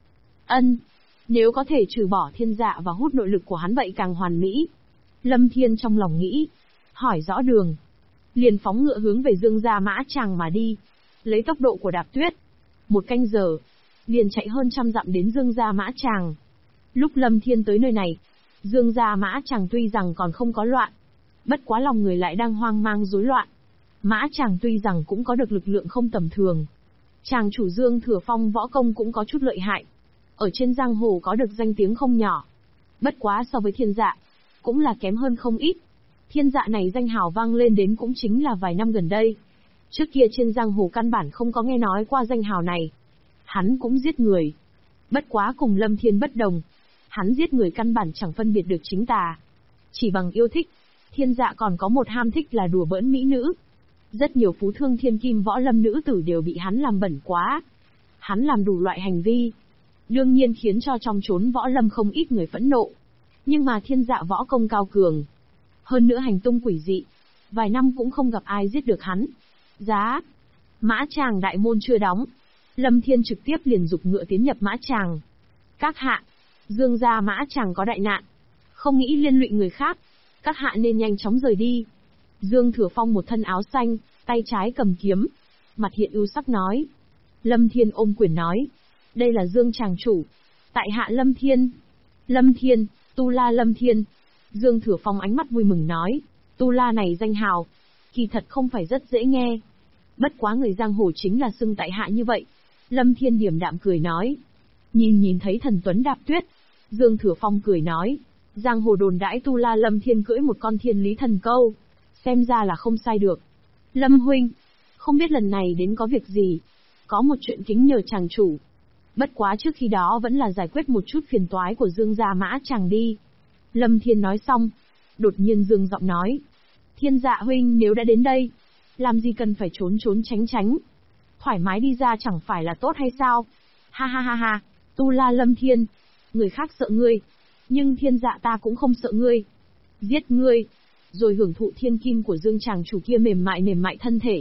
Nếu có thể trừ bỏ thiên dạ và hút nội lực của hắn vậy càng hoàn mỹ. Lâm Thiên trong lòng nghĩ. Hỏi rõ đường. Liền phóng ngựa hướng về Dương gia Mã Tràng mà đi. Lấy tốc độ của Đạp Tuyết. 1 canh giờ. Liền chạy hơn 100 dặm đến Dương gia Mã Tràng. Lúc Lâm Thiên tới nơi này, Dương gia Mã Tràng tuy rằng còn không có loạn. Bất quá lòng người lại đang hoang mang rối loạn. Mã Tràng tuy rằng cũng có được lực lượng không tầm thường. Tràng chủ Dương Thừa Phong võ công cũng có chút lợi hại. Ở trên giang hồ có được danh tiếng không nhỏ. Bất quá so với thiên dạ, cũng là kém hơn không ít. Thiên dạ này danh hào vang lên đến cũng chính là vài năm gần đây. Trước kia trên giang hồ căn bản không có nghe nói qua danh hào này. Hắn cũng giết người. Bất quá cùng Lâm Thiên bất đồng. Hắn giết người căn bản chẳng phân biệt được chính tà. Chỉ bằng yêu thích. Thiên dạ còn có một ham thích là đùa bỡn mỹ nữ. Rất nhiều phú thương thiên kim võ lâm nữ tử đều bị hắn làm bẩn quá. Hắn làm đủ loại hành vi. Đương nhiên khiến cho trong chốn võ lâm không ít người phẫn nộ. Nhưng mà thiên dạ võ công cao cường. Hơn nữa hành tung quỷ dị. Vài năm cũng không gặp ai giết được hắn. Giá. Mã Tràng đại môn chưa đóng. Lâm Thiên trực tiếp liền dục ngựa tiến nhập Mã Tràng. Các hạ. Dương gia Mã Tràng có đại nạn. Không nghĩ liên lụy người khác. Các hạ nên nhanh chóng rời đi. Dương Thừa Phong một thân áo xanh, tay trái cầm kiếm. Mặt hiện ưu sắc nói. Lâm Thiên ôm quyền nói. Đây là Dương Tràng chủ. Tại hạ Lâm Thiên. Lâm Thiên, Tu La Lâm Thiên. Dương Thừa Phong ánh mắt vui mừng nói. Tu La này danh hào. Kỳ thật không phải rất dễ nghe. Bất quá người giang hồ chính là xưng tại hạ như vậy. Lâm Thiên điềm đạm cười nói. Nhìn thấy thần tuấn Đạp Tuyết. Dương Thừa Phong cười nói. Giang hồ đồn đãi Tu La Lâm Thiên cưỡi một con thiên lý thần câu. Xem ra là không sai được. Lâm huynh. Không biết lần này đến có việc gì. Có một chuyện kính nhờ chàng chủ. Bất quá trước khi đó vẫn là giải quyết một chút phiền toái của Dương gia Mã Tràng đi. Lâm Thiên nói xong. Đột nhiên Dương giọng nói. Thiên dạ huynh nếu đã đến đây. Làm gì cần phải trốn tránh. Thoải mái đi ra chẳng phải là tốt hay sao? Ha ha ha ha. Tu La Lâm Thiên. Người khác sợ ngươi. Nhưng thiên dạ ta cũng không sợ ngươi. Giết ngươi. Rồi hưởng thụ thiên kim của Dương Tràng chủ kia mềm mại thân thể.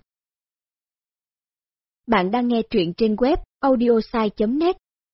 Bạn đang nghe truyện trên web audiosai.net.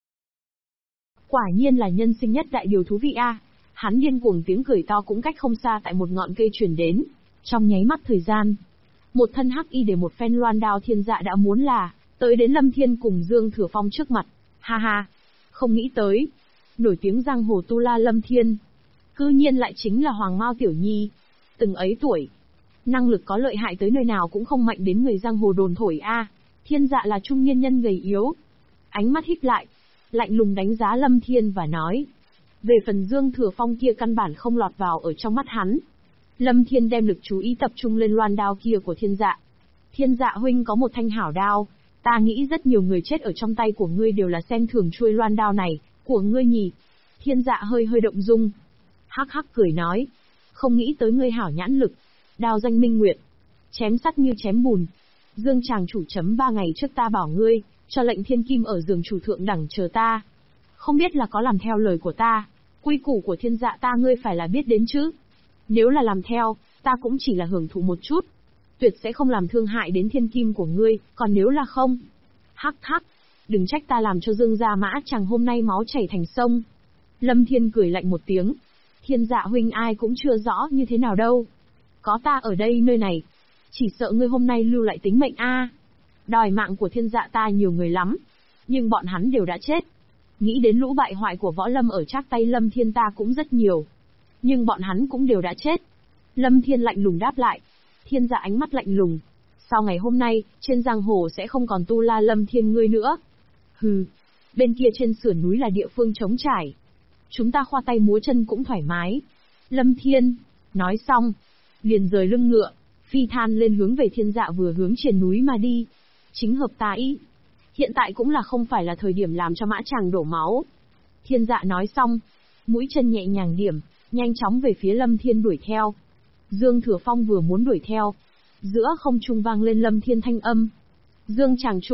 Quả nhiên là nhân sinh nhất đại điều thú vị a. Hắn điên cuồng tiếng cười to cũng cách không xa tại một ngọn cây truyền đến. Trong nháy mắt thời gian, một thân hắc y để một phen loan đao thiên dạ đã muốn là tới đến Lâm Thiên cùng Dương Thừa Phong trước mặt. Ha ha, không nghĩ tới, nổi tiếng giang hồ Tu La Lâm Thiên, cư nhiên lại chính là Hoàng Mao Tiểu Nhi. Từng ấy tuổi, năng lực có lợi hại tới nơi nào cũng không mạnh đến người giang hồ đồn thổi a. Thiên dạ là trung niên nhân gầy yếu, ánh mắt híp lại, lạnh lùng đánh giá Lâm Thiên và nói. Về phần Dương Thừa Phong kia căn bản không lọt vào ở trong mắt hắn. Lâm Thiên đem lực chú ý tập trung lên loan đao kia của thiên dạ. Thiên dạ huynh có một thanh hảo đao, ta nghĩ rất nhiều người chết ở trong tay của ngươi đều là xem thường chuôi loan đao này, của ngươi nhỉ. Thiên dạ hơi động dung. Hắc hắc cười nói. Không nghĩ tới ngươi hảo nhãn lực. Đao danh minh nguyệt. Chém sắt như chém bùn. Dương Tràng chủ chấm 3 ngày trước ta bảo ngươi, cho lệnh thiên kim ở giường chủ thượng đẳng chờ ta. Không biết là có làm theo lời của ta. Quy củ của thiên dạ ta ngươi phải là biết đến chứ. Nếu là làm theo, ta cũng chỉ là hưởng thụ một chút. Tuyệt sẽ không làm thương hại đến thiên kim của ngươi, còn nếu là không. Hắc hắc, đừng trách ta làm cho Dương gia Mã Tràng hôm nay máu chảy thành sông. Lâm Thiên cười lạnh một tiếng. Thiên dạ huynh ai cũng chưa rõ như thế nào đâu. Có ta ở đây nơi này. Chỉ sợ ngươi hôm nay lưu lại tính mệnh a. Đòi mạng của thiên dạ ta nhiều người lắm. Nhưng bọn hắn đều đã chết. Nghĩ đến lũ bại hoại của võ lâm ở trác tay Lâm Thiên ta cũng rất nhiều. Nhưng bọn hắn cũng đều đã chết. Lâm Thiên lạnh lùng đáp lại. Thiên dạ ánh mắt lạnh lùng. Sau ngày hôm nay, trên giang hồ sẽ không còn Tu La Lâm Thiên ngươi nữa. Hừ. Bên kia trên sườn núi là địa phương trống trải. Chúng ta khoa tay múa chân cũng thoải mái. Lâm Thiên. Nói xong. Liền rời lưng ngựa. Phi than lên hướng về thiên dạ vừa hướng trên núi mà đi. Chính hợp ta ý. Hiện tại cũng là không phải là thời điểm làm cho Mã Tràng đổ máu. Thiên dạ nói xong. Mũi chân nhẹ nhàng điểm. Nhanh chóng về phía Lâm Thiên đuổi theo. Dương Thừa Phong vừa muốn đuổi theo. Giữa không trung vang lên Lâm Thiên thanh âm. Dương Tràng chủ,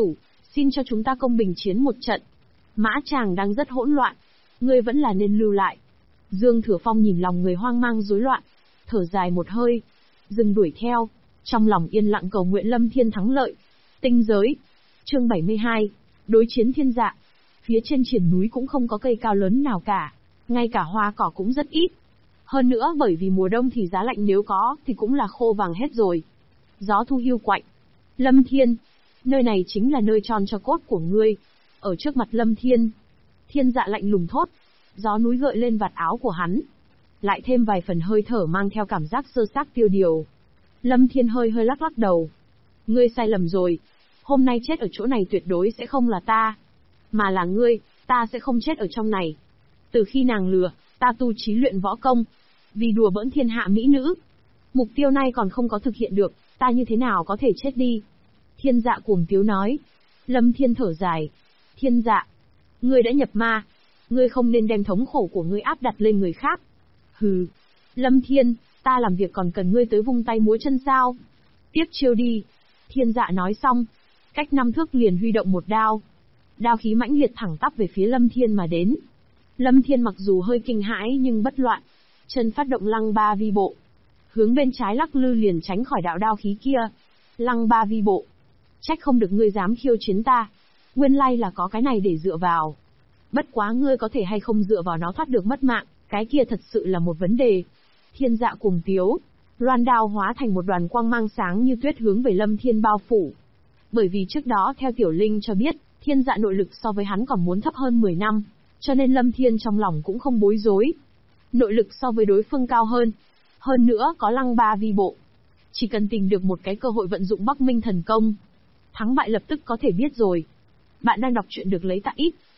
Xin cho chúng ta công bình chiến một trận. Mã Tràng đang rất hỗn loạn. Ngươi vẫn là nên lưu lại. Dương Thừa Phong nhìn lòng người hoang mang rối loạn. Thở dài một hơi. Dừng đuổi theo. Trong lòng yên lặng cầu nguyện Lâm Thiên thắng lợi. Tinh giới. Chương 72. Đối chiến thiên dạ. Phía trên triển núi cũng không có cây cao lớn nào cả. Ngay cả hoa cỏ cũng rất ít. Hơn nữa bởi vì mùa đông thì giá lạnh nếu có thì cũng là khô vàng hết rồi. Gió thu hiu quạnh. Lâm Thiên. Nơi này chính là nơi tròn cho cốt của ngươi. Ở trước mặt Lâm Thiên. Thiên dạ lạnh lùng thốt. Gió núi gợi lên vạt áo của hắn. Lại thêm vài phần hơi thở mang theo cảm giác sơ xác tiêu điều. Lâm Thiên hơi lắc lắc đầu. Ngươi sai lầm rồi. Hôm nay chết ở chỗ này tuyệt đối sẽ không là ta. Mà là ngươi, ta sẽ không chết ở trong này. Từ khi nàng lừa, ta tu chí luyện võ công. Vì đùa bỡn thiên hạ mỹ nữ. Mục tiêu này còn không có thực hiện được, ta như thế nào có thể chết đi. Thiên dạ cuồng tiếu nói. Lâm Thiên thở dài. Thiên dạ, ngươi đã nhập ma. Ngươi không nên đem thống khổ của ngươi áp đặt lên người khác. Hừ. Lâm Thiên, ta làm việc còn cần ngươi tới vung tay múa chân sao? Tiếp chiêu đi. Thiên dạ nói xong. Cách 5 thước liền huy động một đao. Đao khí mãnh liệt thẳng tắp về phía Lâm Thiên mà đến. Lâm Thiên mặc dù hơi kinh hãi nhưng bất loạn. Chân phát động lăng ba vi bộ. Hướng bên trái lắc lư liền tránh khỏi đạo đao khí kia. Lăng ba vi bộ. Trách không được ngươi dám khiêu chiến ta. Nguyên lai là có cái này để dựa vào. Bất quá ngươi có thể hay không dựa vào nó thoát được mất mạng, cái kia thật sự là một vấn đề. Thiên dạ cuồng tiếu. Loan đao hóa thành một đoàn quang mang sáng như tuyết hướng về Lâm Thiên bao phủ. Bởi vì trước đó theo Tiểu Linh cho biết, thiên dạ nội lực so với hắn còn muốn thấp hơn 10 năm, cho nên Lâm Thiên trong lòng cũng không bối rối. Nội lực so với đối phương cao hơn. Hơn nữa có lăng ba vi bộ. Chỉ cần tìm được một cái cơ hội vận dụng Bắc Minh thần công. Thắng bại lập tức có thể biết rồi. Bạn đang đọc truyện được lấy tại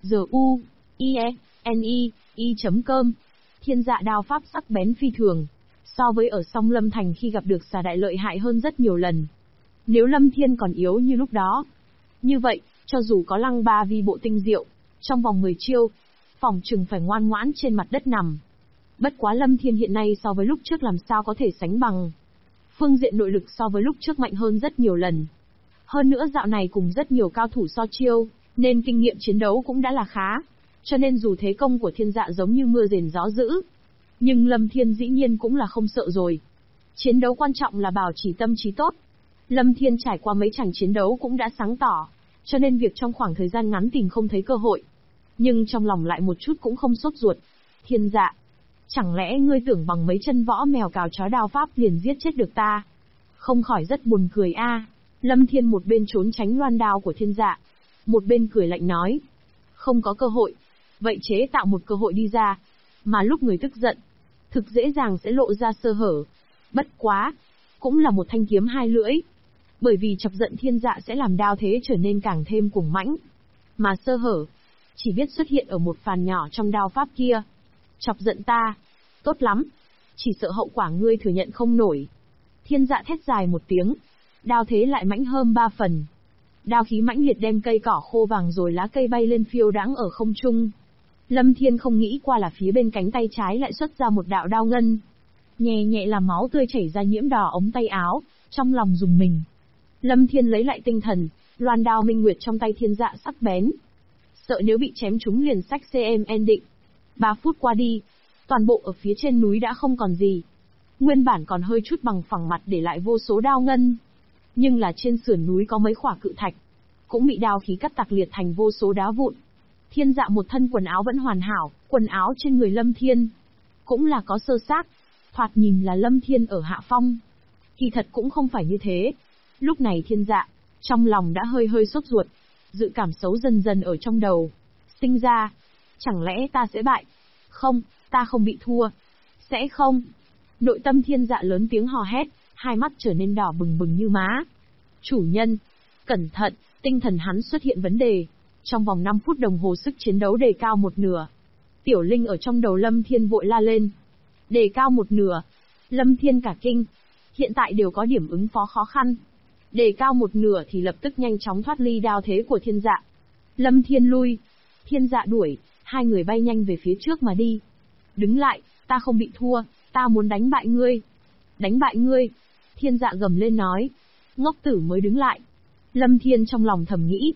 IE.NE.i.com. Thiên dạ đao pháp sắc bén phi thường. So với ở song Lâm Thành khi gặp được xà đại lợi hại hơn rất nhiều lần. Nếu Lâm Thiên còn yếu như lúc đó. Như vậy, cho dù có lăng ba vi bộ tinh diệu, trong vòng 10 chiêu, phỏng chừng phải ngoan ngoãn trên mặt đất nằm. Bất quá Lâm Thiên hiện nay so với lúc trước làm sao có thể sánh bằng. Phương diện nội lực so với lúc trước mạnh hơn rất nhiều lần. Hơn nữa dạo này cùng rất nhiều cao thủ so chiêu, nên kinh nghiệm chiến đấu cũng đã là khá. Cho nên dù thế công của thiên dạ giống như mưa rền gió dữ, nhưng Lâm Thiên dĩ nhiên cũng là không sợ rồi. Chiến đấu quan trọng là bảo trì tâm trí tốt. Lâm Thiên trải qua mấy chàng chiến đấu cũng đã sáng tỏ, cho nên việc trong khoảng thời gian ngắn tìm không thấy cơ hội. Nhưng trong lòng lại một chút cũng không sốt ruột. Thiên dạ, chẳng lẽ ngươi tưởng bằng mấy chân võ mèo cào chó đao pháp liền giết chết được ta? Không khỏi rất buồn cười a. Lâm Thiên một bên trốn tránh loan đao của thiên dạ, một bên cười lạnh nói. Không có cơ hội. Vậy chế tạo một cơ hội đi ra. Mà lúc người tức giận, thực dễ dàng sẽ lộ ra sơ hở. Bất quá, cũng là một thanh kiếm hai lưỡi. Bởi vì chọc giận thiên dạ sẽ làm đao thế trở nên càng thêm cuồng mãnh. Mà sơ hở, chỉ biết xuất hiện ở một phàn nhỏ trong đao pháp kia. Chọc giận ta, tốt lắm. Chỉ sợ hậu quả ngươi thừa nhận không nổi. Thiên dạ thét dài một tiếng. Đao thế lại mãnh hơn 3 phần. Đao khí mãnh liệt đem cây cỏ khô vàng rồi lá cây bay lên phiêu đãng ở không trung. Lâm Thiên không nghĩ qua là phía bên cánh tay trái lại xuất ra một đạo đao ngân. Nhẹ nhẹ là máu tươi chảy ra nhiễm đỏ ống tay áo, trong lòng rùng mình. Lâm Thiên lấy lại tinh thần, loan đao minh nguyệt trong tay thiên dạ sắc bén. Sợ nếu bị chém trúng liền sách CM định. 3 phút qua đi, toàn bộ ở phía trên núi đã không còn gì. Nguyên bản còn hơi chút bằng phẳng mặt để lại vô số đao ngân. Nhưng là trên sườn núi có mấy khỏa cự thạch, cũng bị đao khí cắt tạc liệt thành vô số đá vụn. Thiên dạ một thân quần áo vẫn hoàn hảo, quần áo trên người Lâm Thiên cũng là có sơ xác, thoạt nhìn là Lâm Thiên ở hạ phong. Kỳ thật cũng không phải như thế. Lúc này thiên dạ, trong lòng đã hơi sốt ruột, dự cảm xấu dần dần ở trong đầu sinh ra. Chẳng lẽ ta sẽ bại? Không, ta không bị thua. Sẽ không. Nội tâm thiên dạ lớn tiếng hò hét, hai mắt trở nên đỏ bừng bừng như má. Chủ nhân, cẩn thận, tinh thần hắn xuất hiện vấn đề. Trong vòng 5 phút đồng hồ sức chiến đấu đề cao một nửa. Tiểu Linh ở trong đầu Lâm Thiên vội la lên. Đề cao một nửa. Lâm Thiên cả kinh. Hiện tại đều có điểm ứng phó khó khăn. Đề cao một nửa thì lập tức nhanh chóng thoát ly đao thế của thiên dạ. Lâm Thiên lui. Thiên dạ đuổi, hai người bay nhanh về phía trước mà đi. Đứng lại, ta không bị thua, ta muốn đánh bại ngươi. Đánh bại ngươi. Thiên dạ gầm lên nói. Ngốc tử mới đứng lại. Lâm Thiên trong lòng thầm nghĩ.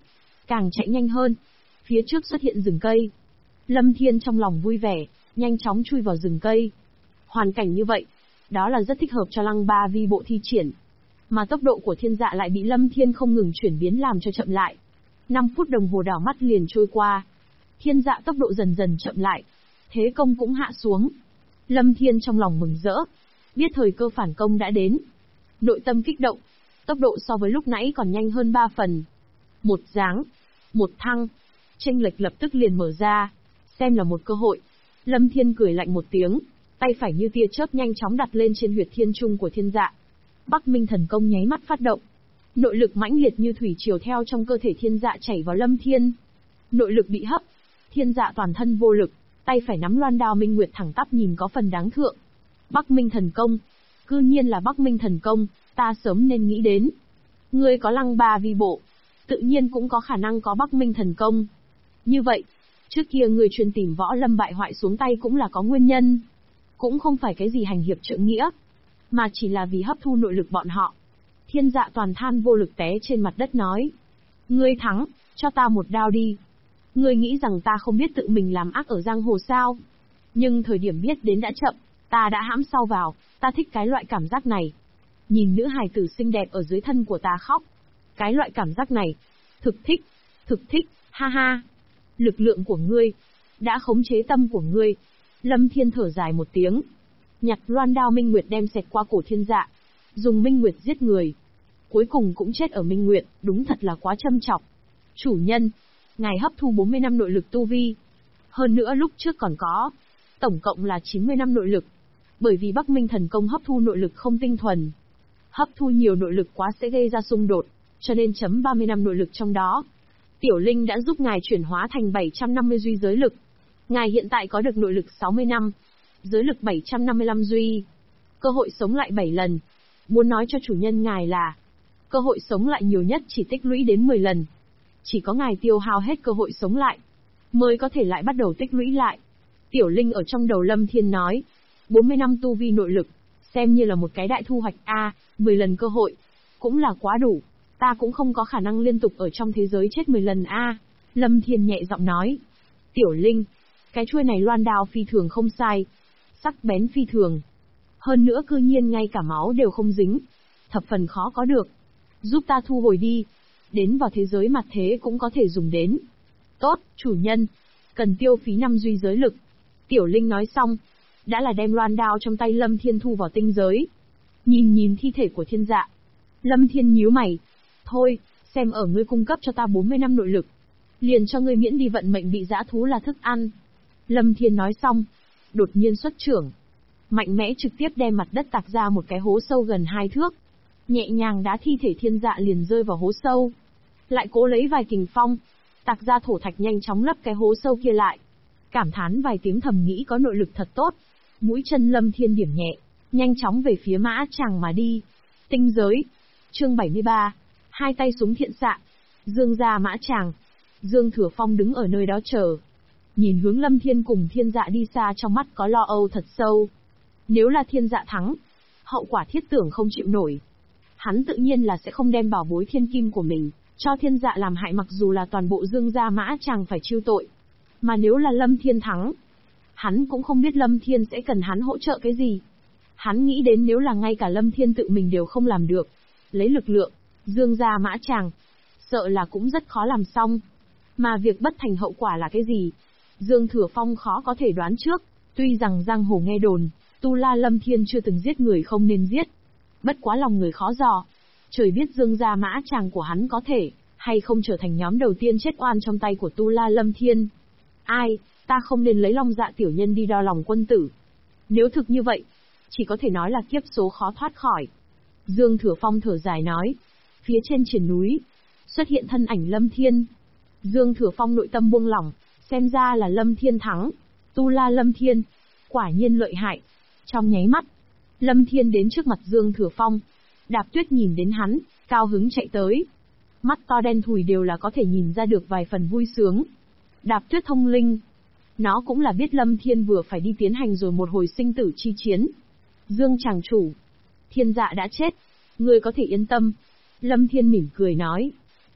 càng chạy nhanh hơn. Phía trước xuất hiện rừng cây. Lâm Thiên trong lòng vui vẻ, nhanh chóng chui vào rừng cây. Hoàn cảnh như vậy, đó là rất thích hợp cho Lăng Ba Vi bộ thi triển. Mà tốc độ của thiên dạ lại bị Lâm Thiên không ngừng chuyển biến làm cho chậm lại. 5 phút đồng hồ đảo mắt liền trôi qua. Thiên dạ tốc độ dần dần chậm lại. Thế công cũng hạ xuống. Lâm Thiên trong lòng mừng rỡ. Biết thời cơ phản công đã đến. Nội tâm kích động. Tốc độ so với lúc nãy còn nhanh hơn 3 phần. Một giáng. Một thăng. Chênh lệch lập tức liền mở ra. Xem là một cơ hội. Lâm Thiên cười lạnh một tiếng. Tay phải như tia chớp nhanh chóng đặt lên trên huyệt thiên trung của thiên dạ. Bắc Minh thần công nháy mắt phát động. Nội lực mãnh liệt như thủy triều theo trong cơ thể thiên dạ chảy vào Lâm Thiên. Nội lực bị hấp. Thiên dạ toàn thân vô lực. Tay phải nắm loan đao minh nguyệt thẳng tắp nhìn có phần đáng thượng. Bắc Minh thần công. Cư nhiên là Bắc Minh thần công, ta sớm nên nghĩ đến. Ngươi có Lăng Ba Vi bộ, tự nhiên cũng có khả năng có Bắc Minh thần công. Như vậy, trước kia ngươi chuyên tìm Võ Lâm bại hoại xuống tay cũng là có nguyên nhân. Cũng không phải cái gì hành hiệp trượng nghĩa, mà chỉ là vì hấp thu nội lực bọn họ. Thiên dạ toàn than vô lực té trên mặt đất nói. Ngươi thắng, cho ta một đao đi. Ngươi nghĩ rằng ta không biết tự mình làm ác ở giang hồ sao? Nhưng thời điểm biết đến đã chậm, ta đã hãm sâu vào, ta thích cái loại cảm giác này. Nhìn nữ hài tử xinh đẹp ở dưới thân của ta khóc. Cái loại cảm giác này, thực thích, ha ha. Lực lượng của ngươi, đã khống chế tâm của ngươi. Lâm Thiên thở dài một tiếng. Nhặt loan đao minh nguyệt đem xẹt qua cổ thiên dạ. Dùng minh nguyệt giết người. Cuối cùng cũng chết ở minh nguyệt, đúng thật là quá châm chọc. Chủ nhân, ngài hấp thu 40 năm nội lực tu vi. Hơn nữa lúc trước còn có. Tổng cộng là 90 năm nội lực. Bởi vì Bắc Minh thần công hấp thu nội lực không tinh thuần. Hấp thu nhiều nội lực quá sẽ gây ra xung đột, cho nên chấm 30 năm nội lực trong đó. Tiểu Linh đã giúp ngài chuyển hóa thành 750 duy giới lực. Ngài hiện tại có được nội lực 60 năm, giới lực 755 duy. Cơ hội sống lại 7 lần. Muốn nói cho chủ nhân ngài là, cơ hội sống lại nhiều nhất chỉ tích lũy đến 10 lần. Chỉ có ngài tiêu hao hết cơ hội sống lại, mới có thể lại bắt đầu tích lũy lại. Tiểu Linh ở trong đầu Lâm Thiên nói, 40 năm tu vi nội lực, xem như là một cái đại thu hoạch a, 10 lần cơ hội, cũng là quá đủ. Ta cũng không có khả năng liên tục ở trong thế giới chết 10 lần a. Lâm Thiên nhẹ giọng nói. Tiểu Linh, cái chuôi này loan đao phi thường không sai, sắc bén phi thường. Hơn nữa cư nhiên ngay cả máu đều không dính, thập phần khó có được. Giúp ta thu hồi đi, đến vào thế giới mặt thế cũng có thể dùng đến. Tốt, chủ nhân, cần tiêu phí 5 duy giới lực. Tiểu Linh nói xong, đã là đem loan đao trong tay Lâm Thiên thu vào tinh giới. Nhìn thi thể của thiên dạ. Lâm Thiên nhíu mày. Thôi, xem ở ngươi cung cấp cho ta 40 năm nội lực. Liền cho ngươi miễn đi vận mệnh bị dã thú là thức ăn. Lâm Thiên nói xong, đột nhiên xuất trưởng. Mạnh mẽ trực tiếp đem mặt đất tạc ra một cái hố sâu gần 2 thước. Nhẹ nhàng đá thi thể thiên dạ liền rơi vào hố sâu. Lại cố lấy vài kình phong, tạc ra thổ thạch nhanh chóng lấp cái hố sâu kia lại. Cảm thán vài tiếng thầm nghĩ có nội lực thật tốt. Mũi chân Lâm Thiên điểm nhẹ, nhanh chóng về phía Mã Tràng mà đi. Tinh giới. Chương 73. Hai tay súng thiện xạ. Dương gia Mã Tràng. Dương Thừa Phong đứng ở nơi đó chờ. Nhìn hướng Lâm Thiên cùng thiên dạ đi xa trong mắt có lo âu thật sâu. Nếu là thiên dạ thắng, hậu quả thiết tưởng không chịu nổi. Hắn tự nhiên là sẽ không đem bảo bối thiên kim của mình cho thiên dạ làm hại, mặc dù là toàn bộ Dương gia Mã Tràng phải chịu tội. Mà nếu là Lâm Thiên thắng, hắn cũng không biết Lâm Thiên sẽ cần hắn hỗ trợ cái gì. Hắn nghĩ đến nếu là ngay cả Lâm Thiên tự mình đều không làm được, lấy lực lượng, Dương gia Mã Tràng, sợ là cũng rất khó làm xong. Mà việc bất thành hậu quả là cái gì? Dương Thừa Phong khó có thể đoán trước, tuy rằng giang hồ nghe đồn, Tu La Lâm Thiên chưa từng giết người không nên giết. Bất quá lòng người khó dò. Trời biết Dương gia Mã Tràng của hắn có thể, hay không trở thành nhóm đầu tiên chết oan trong tay của Tu La Lâm Thiên. Ai, ta không nên lấy Long Dạ tiểu nhân đi đo lòng quân tử. Nếu thực như vậy, chỉ có thể nói là kiếp số khó thoát khỏi. Dương Thừa Phong thở dài nói. Phía trên triển núi, xuất hiện thân ảnh Lâm Thiên. Dương Thừa Phong nội tâm buông lỏng, xem ra là Lâm Thiên thắng. Tu La Lâm Thiên, quả nhiên lợi hại. Trong nháy mắt, Lâm Thiên đến trước mặt Dương Thừa Phong. Đạp Tuyết nhìn đến hắn, cao hứng chạy tới. Mắt to đen thùi đều là có thể nhìn ra được vài phần vui sướng. Đạp Tuyết thông linh. Nó cũng là biết Lâm Thiên vừa phải đi tiến hành rồi một hồi sinh tử chi chiến. Dương chàng chủ, thiên dạ đã chết, ngươi có thể yên tâm. Lâm Thiên mỉm cười nói.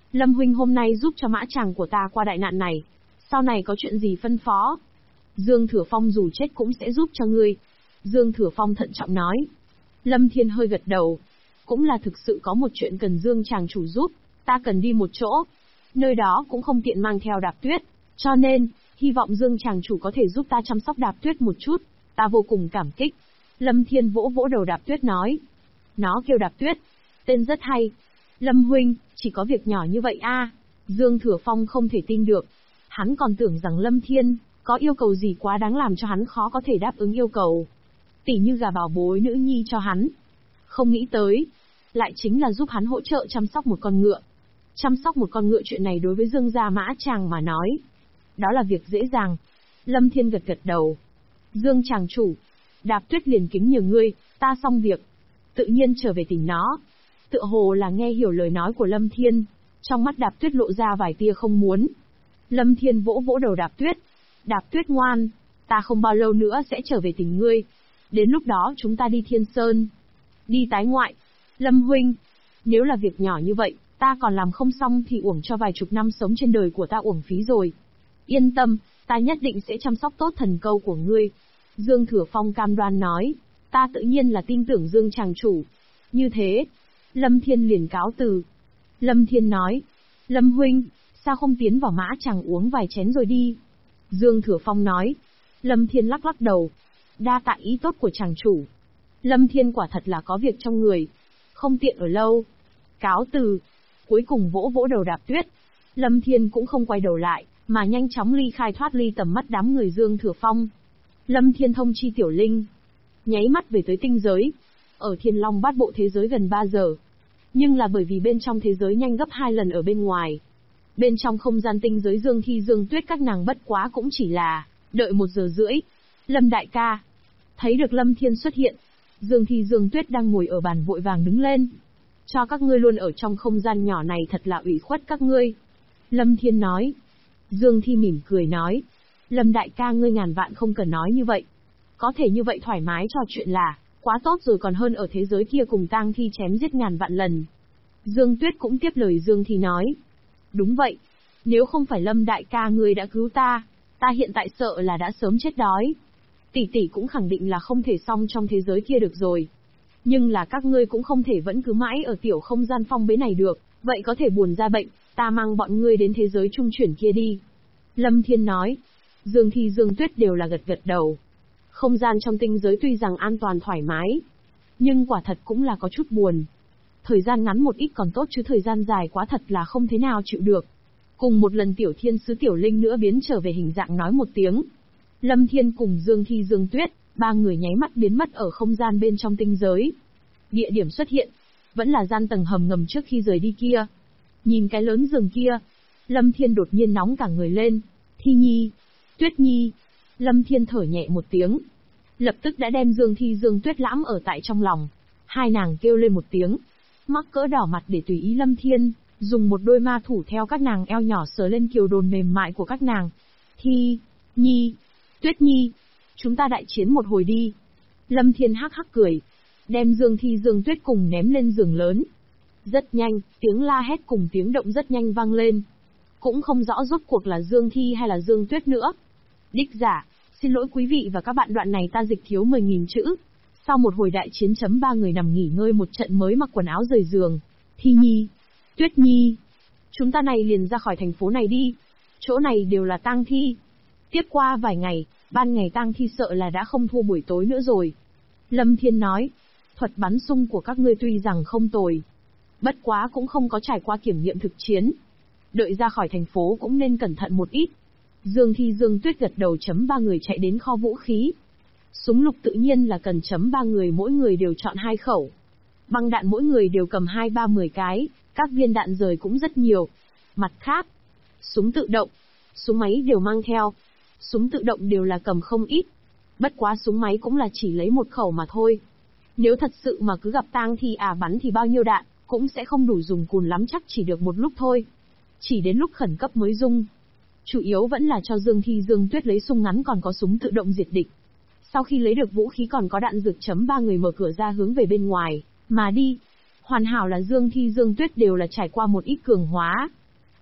Lâm huynh hôm nay giúp cho mã chàng của ta qua đại nạn này. Sau này có chuyện gì phân phó? Dương Thừa Phong dù chết cũng sẽ giúp cho ngươi. Dương Thừa Phong thận trọng nói. Lâm Thiên hơi gật đầu. Cũng là thực sự có một chuyện cần Dương chàng chủ giúp, ta cần đi một chỗ. Nơi đó cũng không tiện mang theo Đạp Tuyết, cho nên, hy vọng Dương chàng chủ có thể giúp ta chăm sóc Đạp Tuyết một chút, ta vô cùng cảm kích. Lâm Thiên vỗ vỗ đầu Đạp Tuyết nói. Nó kêu Đạp Tuyết, tên rất hay. Lâm huynh, chỉ có việc nhỏ như vậy a? Dương Thừa Phong không thể tin được. Hắn còn tưởng rằng Lâm Thiên có yêu cầu gì quá đáng làm cho hắn khó có thể đáp ứng yêu cầu. Tỉ như gả bảo bối nữ nhi cho hắn. Không nghĩ tới, lại chính là giúp hắn hỗ trợ chăm sóc một con ngựa. Chăm sóc một con ngựa chuyện này đối với Dương gia mã chàng mà nói, đó là việc dễ dàng. Lâm Thiên gật gật đầu. Dương chàng chủ, Đạp Tuyết liền kính nhờ ngươi, ta xong việc. Tự nhiên trở về tỉnh nó. Tựa hồ là nghe hiểu lời nói của Lâm Thiên, trong mắt Đạp Tuyết lộ ra vài tia không muốn. Lâm Thiên vỗ vỗ đầu Đạp Tuyết. Đạp Tuyết ngoan, ta không bao lâu nữa sẽ trở về tỉnh ngươi. Đến lúc đó chúng ta đi Thiên Sơn, đi tái ngoại. Lâm huynh, nếu là việc nhỏ như vậy, ta còn làm không xong thì uổng cho vài chục năm sống trên đời của ta uổng phí rồi. Yên tâm, ta nhất định sẽ chăm sóc tốt thần câu của ngươi. Dương Thừa Phong cam đoan nói, ta tự nhiên là tin tưởng Dương chàng chủ. Như thế, Lâm Thiên liền cáo từ. Lâm Thiên nói, Lâm huynh, sao không tiến vào mã chàng uống vài chén rồi đi? Dương Thừa Phong nói. Lâm Thiên lắc lắc đầu. Đa tạ ý tốt của chàng chủ. Lâm Thiên quả thật là có việc trong người, không tiện ở lâu. Cáo từ. Cuối cùng vỗ vỗ đầu Đạp Tuyết. Lâm Thiên cũng không quay đầu lại, mà nhanh chóng thoát ly tầm mắt đám người Dương Thừa Phong. Lâm Thiên thông chi Tiểu Linh, nháy mắt về tới tinh giới. Ở Thiên Long Bát Bộ thế giới gần 3 giờ. Nhưng là bởi vì bên trong thế giới nhanh gấp 2 lần ở bên ngoài. Bên trong không gian tinh giới Dương Thi Dương Tuyết các nàng bất quá cũng chỉ là đợi 1 giờ rưỡi. Lâm đại ca. Thấy được Lâm Thiên xuất hiện, Dương Thi Dương Tuyết đang ngồi ở bàn vội vàng đứng lên. Cho các ngươi luôn ở trong không gian nhỏ này thật là ủy khuất các ngươi. Lâm Thiên nói. Dương Thi mỉm cười nói. Lâm đại ca ngươi ngàn vạn không cần nói như vậy. Có thể như vậy thoải mái trò chuyện là quá tốt rồi, còn hơn ở thế giới kia cùng tang thi chém giết ngàn vạn lần. Dương Tuyết cũng tiếp lời Dương Thi nói. Đúng vậy. Nếu không phải Lâm đại ca ngươi đã cứu ta, ta hiện tại sợ là đã sớm chết đói. Tỷ tỷ cũng khẳng định là không thể xong trong thế giới kia được rồi. Nhưng là các ngươi cũng không thể vẫn cứ mãi ở tiểu không gian phong bế này được, vậy có thể buồn ra bệnh, ta mang bọn ngươi đến thế giới trung chuyển kia đi. Lâm Thiên nói. Dương Thi Dương Tuyết đều là gật gật đầu. Không gian trong tinh giới tuy rằng an toàn thoải mái, nhưng quả thật cũng là có chút buồn. Thời gian ngắn một ít còn tốt chứ thời gian dài quá thật là không thế nào chịu được. Cùng một lần Tiểu Thiên Sứ Tiểu Linh nữa biến trở về hình dạng nói một tiếng. Lâm Thiên cùng Dương Thi Dương Tuyết, 3 người nháy mắt biến mất ở không gian bên trong tinh giới. Địa điểm xuất hiện, vẫn là gian tầng hầm ngầm trước khi rời đi kia. Nhìn cái lớn giường kia, Lâm Thiên đột nhiên nóng cả người lên. Thi Nhi, Tuyết Nhi. Lâm Thiên thở nhẹ một tiếng, lập tức đã đem Dương Thi Dương Tuyết lãm ở tại trong lòng. Hai nàng kêu lên một tiếng, mắc cỡ đỏ mặt để tùy ý Lâm Thiên dùng một đôi ma thủ theo các nàng eo nhỏ sờ lên kiều đồn mềm mại của các nàng. Thi Nhi, Tuyết Nhi, chúng ta đại chiến một hồi đi. Lâm Thiên hắc hắc cười, đem Dương Thi Dương Tuyết cùng ném lên giường lớn. Rất nhanh, tiếng la hét cùng tiếng động rất nhanh vang lên. Cũng không rõ rốt cuộc là Dương Thi hay là Dương Tuyết nữa. Đích giả, xin lỗi quý vị và các bạn, đoạn này ta dịch thiếu 10.000 chữ. Sau một hồi đại chiến chấm 3 người nằm nghỉ ngơi một trận mới mặc quần áo rời giường. Thi Nhi, Tuyết Nhi, chúng ta này liền ra khỏi thành phố này đi. Chỗ này đều là tang thi. Tiếp qua vài ngày, ban ngày tang thi sợ là đã không thua buổi tối nữa rồi. Lâm Thiên nói, thuật bắn sung của các ngươi tuy rằng không tồi, bất quá cũng không có trải qua kiểm nghiệm thực chiến. Đợi ra khỏi thành phố cũng nên cẩn thận một ít. Dương Thi Dương Tuyết gật đầu. Chấm 3 người chạy đến kho vũ khí. Súng lục tự nhiên là cần. Chấm 3 người mỗi người đều chọn 2 khẩu. Băng đạn mỗi người đều cầm 2-3-10 cái, các viên đạn rời cũng rất nhiều. Mặt khác, súng tự động, súng máy đều mang theo. Súng tự động đều là cầm không ít. Bất quá súng máy cũng là chỉ lấy 1 khẩu mà thôi. Nếu thật sự mà cứ gặp tang thi bắn thì bao nhiêu đạn, cũng sẽ không đủ dùng, cùn lắm chắc chỉ được một lúc thôi. Chỉ đến lúc khẩn cấp mới dùng. Chủ yếu vẫn là cho Dương Thi Dương Tuyết lấy súng ngắn còn có súng tự động diệt địch. Sau khi lấy được vũ khí còn có đạn dược. Chấm 3 người mở cửa ra hướng về bên ngoài mà đi. Hoàn hảo là Dương Thi Dương Tuyết đều là trải qua một ít cường hóa,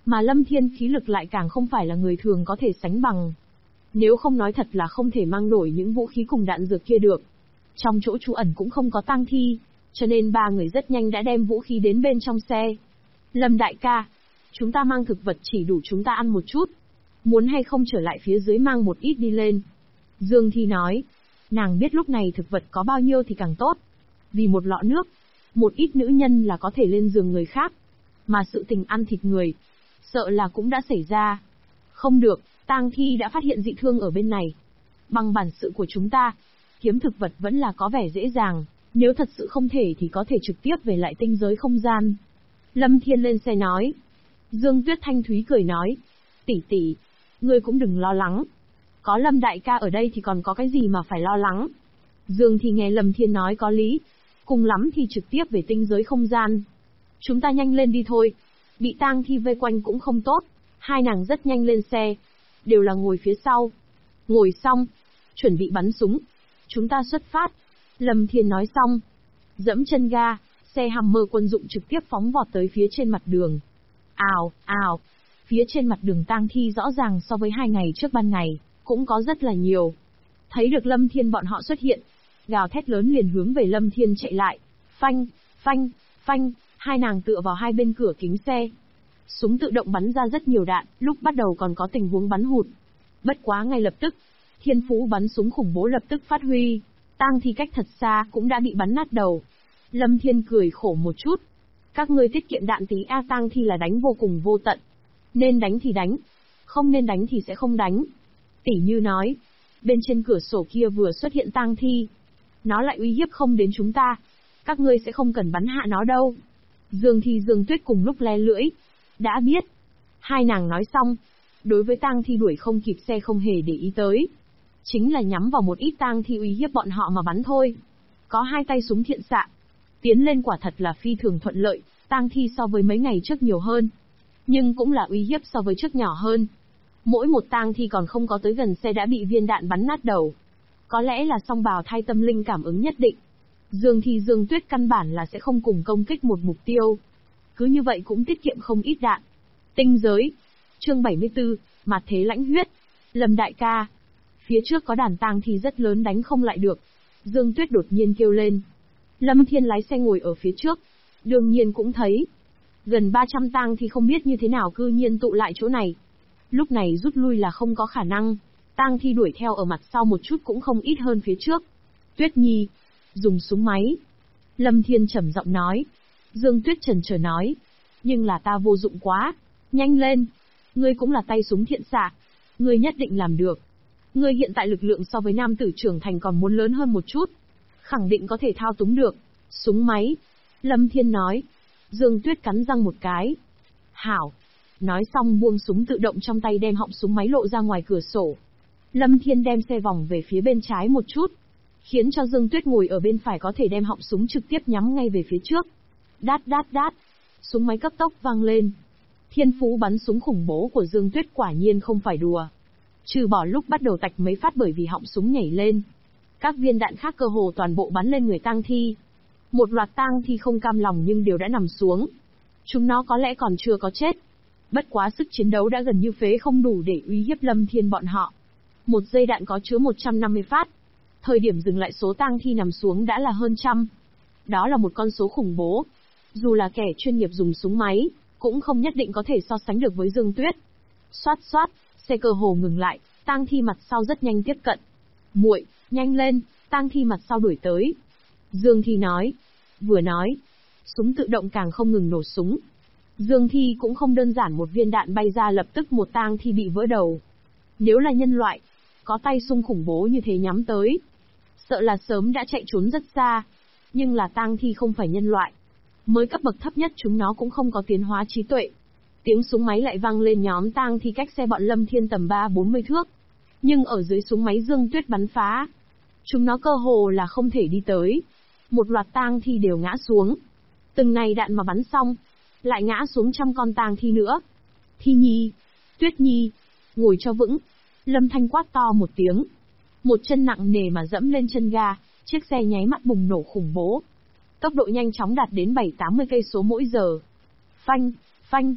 Mà Lâm Thiên khí lực lại càng không phải là người thường có thể sánh bằng. Nếu không nói thật là không thể mang nổi những vũ khí cùng đạn dược kia được. Trong chỗ trú ẩn cũng không có tang thi, cho nên ba người rất nhanh đã đem vũ khí đến bên trong xe. Lâm đại ca, chúng ta mang thực vật chỉ đủ chúng ta ăn một chút. Muốn hay không trở lại phía dưới mang một ít đi lên. Dương Thi nói, nàng biết lúc này thực vật có bao nhiêu thì càng tốt. Vì một lọ nước, một ít nữ nhân là có thể lên giường người khác. Mà sự tình ăn thịt người, sợ là cũng đã xảy ra. Không được, tang thi đã phát hiện dị thương ở bên này. Bằng bản sự của chúng ta, kiếm thực vật vẫn là có vẻ dễ dàng, nếu thật sự không thể thì có thể trực tiếp về lại tinh giới không gian. Lâm Thiên lên xe nói. Dương Tuyết thanh thúy cười nói, tỷ tỷ, ngươi cũng đừng lo lắng. Có Lâm đại ca ở đây thì còn có cái gì mà phải lo lắng. Dương thì nghe Lâm Thiên nói có lý, cùng lắm thì trực tiếp về tinh giới không gian. Chúng ta nhanh lên đi thôi, bị tang thi vây quanh cũng không tốt. Hai nàng rất nhanh lên xe, đều là ngồi phía sau. Ngồi xong, chuẩn bị bắn súng. Chúng ta xuất phát. Lâm Thiên nói xong, dẫm chân ga, xe Hammer quân dụng trực tiếp phóng vọt tới phía trên mặt đường. Ào, ào, phía trên mặt đường tang thi rõ ràng so với 2 ngày trước ban ngày, cũng có rất là nhiều. Thấy được Lâm Thiên bọn họ xuất hiện, gào thét lớn liền hướng về Lâm Thiên chạy lại. Phanh, phanh, phanh, hai nàng tựa vào hai bên cửa kính xe. Súng tự động bắn ra rất nhiều đạn, lúc bắt đầu còn có tình huống bắn hụt. Bất quá ngay lập tức, thiên phú bắn súng khủng bố lập tức phát huy, tang thi cách thật xa cũng đã bị bắn nát đầu. Lâm Thiên cười khổ một chút. Các ngươi tiết kiệm đạn tí a, tang thi là đánh vô cùng vô tận. Nên đánh thì đánh, không nên đánh thì sẽ không đánh. Tỷ Như nói, bên trên cửa sổ kia vừa xuất hiện tang thi. Nó lại uy hiếp không đến chúng ta. Các ngươi sẽ không cần bắn hạ nó đâu. Dương Thi Dương Tuyết cùng lúc le lưỡi. Đã biết. Hai nàng nói xong, đối với tang thi đuổi không kịp xe không hề để ý tới. Chính là nhắm vào một ít tang thi uy hiếp bọn họ mà bắn thôi. Có 2 tay súng thiện xạ. Tiến lên quả thật là phi thường thuận lợi, tang thi so với mấy ngày trước nhiều hơn. Nhưng cũng là uy hiếp so với trước nhỏ hơn. Mỗi một tang thi còn không có tới gần xe đã bị viên đạn bắn nát đầu. Có lẽ là song bào thai tâm linh cảm ứng nhất định. Dương Thi Dương Tuyết căn bản là sẽ không cùng công kích một mục tiêu. Cứ như vậy cũng tiết kiệm không ít đạn. Tinh giới. Chương 74, Mặt thế lãnh huyết. Lâm đại ca. Phía trước có đàn tang thi rất lớn đánh không lại được. Dương Tuyết đột nhiên kêu lên. Lâm Thiên lái xe ngồi ở phía trước. Đương nhiên cũng thấy. Gần 300 tang thi không biết như thế nào cư nhiên tụ lại chỗ này. Lúc này rút lui là không có khả năng. Tang thi đuổi theo ở mặt sau một chút cũng không ít hơn phía trước. Tuyết Nhi. Dùng súng máy. Lâm Thiên trầm giọng nói. Dương Tuyết chần chờ nói. Nhưng là ta vô dụng quá. Nhanh lên. Ngươi cũng là tay súng thiện xạ. Ngươi nhất định làm được. Ngươi hiện tại lực lượng so với nam tử trưởng thành còn muốn lớn hơn một chút. Khẳng định có thể thao túng được. Súng máy. Lâm Thiên nói. Dương Tuyết cắn răng một cái. Hảo. Nói xong buông súng tự động trong tay đem họng súng máy lộ ra ngoài cửa sổ. Lâm Thiên đem xe vòng về phía bên trái một chút. Khiến cho Dương Tuyết ngồi ở bên phải có thể đem họng súng trực tiếp nhắm ngay về phía trước. Đát đát đát. Súng máy cấp tốc vang lên. Thiên phú bắn súng khủng bố của Dương Tuyết quả nhiên không phải đùa. Trừ bỏ lúc bắt đầu tạch mấy phát bởi vì họng súng nhảy lên. Các viên đạn khác cơ hồ toàn bộ bắn lên người tang thi. Một loạt tang thi không cam lòng nhưng đều đã nằm xuống. Chúng nó có lẽ còn chưa có chết. Bất quá sức chiến đấu đã gần như phế không đủ để uy hiếp Lâm Thiên bọn họ. Một dây đạn có chứa 150 phát. Thời điểm dừng lại số tang thi nằm xuống đã là hơn trăm. Đó là một con số khủng bố. Dù là kẻ chuyên nghiệp dùng súng máy, cũng không nhất định có thể so sánh được với Dương Tuyết. Xoát xoát, xe cơ hồ ngừng lại, tang thi mặt sau rất nhanh tiếp cận. Muội, nhanh lên, tang thi mặt sau đuổi tới. Dương Thi nói. Vừa nói, súng tự động càng không ngừng nổ súng. Dương Thi cũng không đơn giản một viên đạn bay ra lập tức một tang thi bị vỡ đầu. Nếu là nhân loại, có tay súng khủng bố như thế nhắm tới, sợ là sớm đã chạy trốn rất xa. Nhưng là tang thi không phải nhân loại. Mới cấp bậc thấp nhất chúng nó cũng không có tiến hóa trí tuệ. Tiếng súng máy lại vang lên, nhóm tang thi cách xe bọn Lâm Thiên tầm 30-40 thước. Nhưng ở dưới súng máy Dương Tuyết bắn phá, chúng nó cơ hồ là không thể đi tới. Một loạt tang thi đều ngã xuống. Từng này đạn mà bắn xong, lại ngã xuống trăm con tang thi nữa. Thi Nhi, Tuyết Nhi, ngồi cho vững. Lâm Thanh quát to một tiếng. Một chân nặng nề mà dẫm lên chân ga, chiếc xe nháy mắt bùng nổ khủng bố. Tốc độ nhanh chóng đạt đến 7-80 cây số mỗi giờ. Phanh, phanh.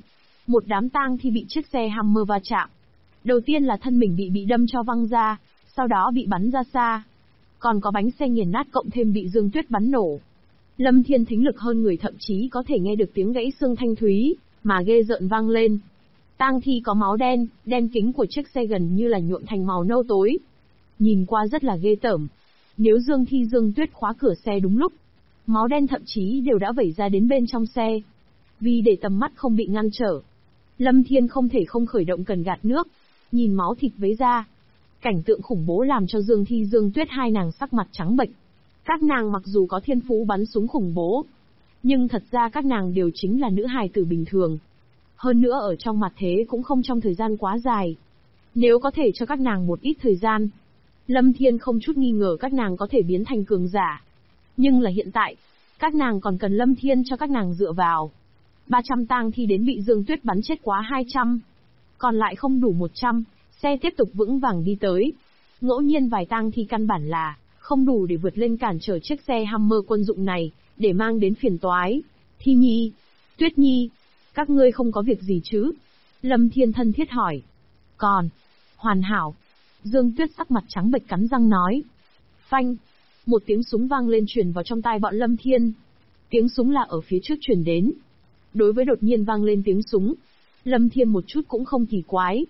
Một đám tang thi bị chiếc xe Hummer va chạm. Đầu tiên là thân mình bị đâm cho văng ra, sau đó bị bắn ra xa. Còn có bánh xe nghiền nát cộng thêm bị Dương Tuyết bắn nổ. Lâm Thiên thính lực hơn người, thậm chí có thể nghe được tiếng gãy xương thanh thúy, mà ghê rợn vang lên. Tang thi có máu đen, đen kính của chiếc xe gần như là nhuộm thành màu nâu tối. Nhìn qua rất là ghê tởm. Nếu Dương Tuyết khóa cửa xe đúng lúc, máu đen thậm chí đều đã vẩy ra đến bên trong xe. Vì để tầm mắt không bị ngăn trở, Lâm Thiên không thể không khởi động cần gạt nước, nhìn máu thịt vấy ra. Cảnh tượng khủng bố làm cho Dương Tuyết hai nàng sắc mặt trắng bệch. Các nàng mặc dù có thiên phú bắn súng khủng bố, nhưng thật ra các nàng đều chính là nữ hài tử bình thường. Hơn nữa ở trong mặt thế cũng không trong thời gian quá dài. Nếu có thể cho các nàng một ít thời gian, Lâm Thiên không chút nghi ngờ các nàng có thể biến thành cường giả. Nhưng là hiện tại, các nàng còn cần Lâm Thiên cho các nàng dựa vào. 300 tang thi đến bị Dương Tuyết bắn chết quá 200. Còn lại không đủ 100, xe tiếp tục vững vàng đi tới. Ngẫu nhiên vài tang thi căn bản là không đủ để vượt lên cản trở chiếc xe Hummer quân dụng này, để mang đến phiền toái. Thi Nhi, Tuyết Nhi, các ngươi không có việc gì chứ? Lâm Thiên thân thiết hỏi. Còn, hoàn hảo. Dương Tuyết sắc mặt trắng bệch cắn răng nói. Phanh, một tiếng súng vang lên truyền vào trong tai bọn Lâm Thiên. Tiếng súng là ở phía trước truyền đến. Đối với đột nhiên vang lên tiếng súng, Lâm Thiên một chút cũng không kỳ quái.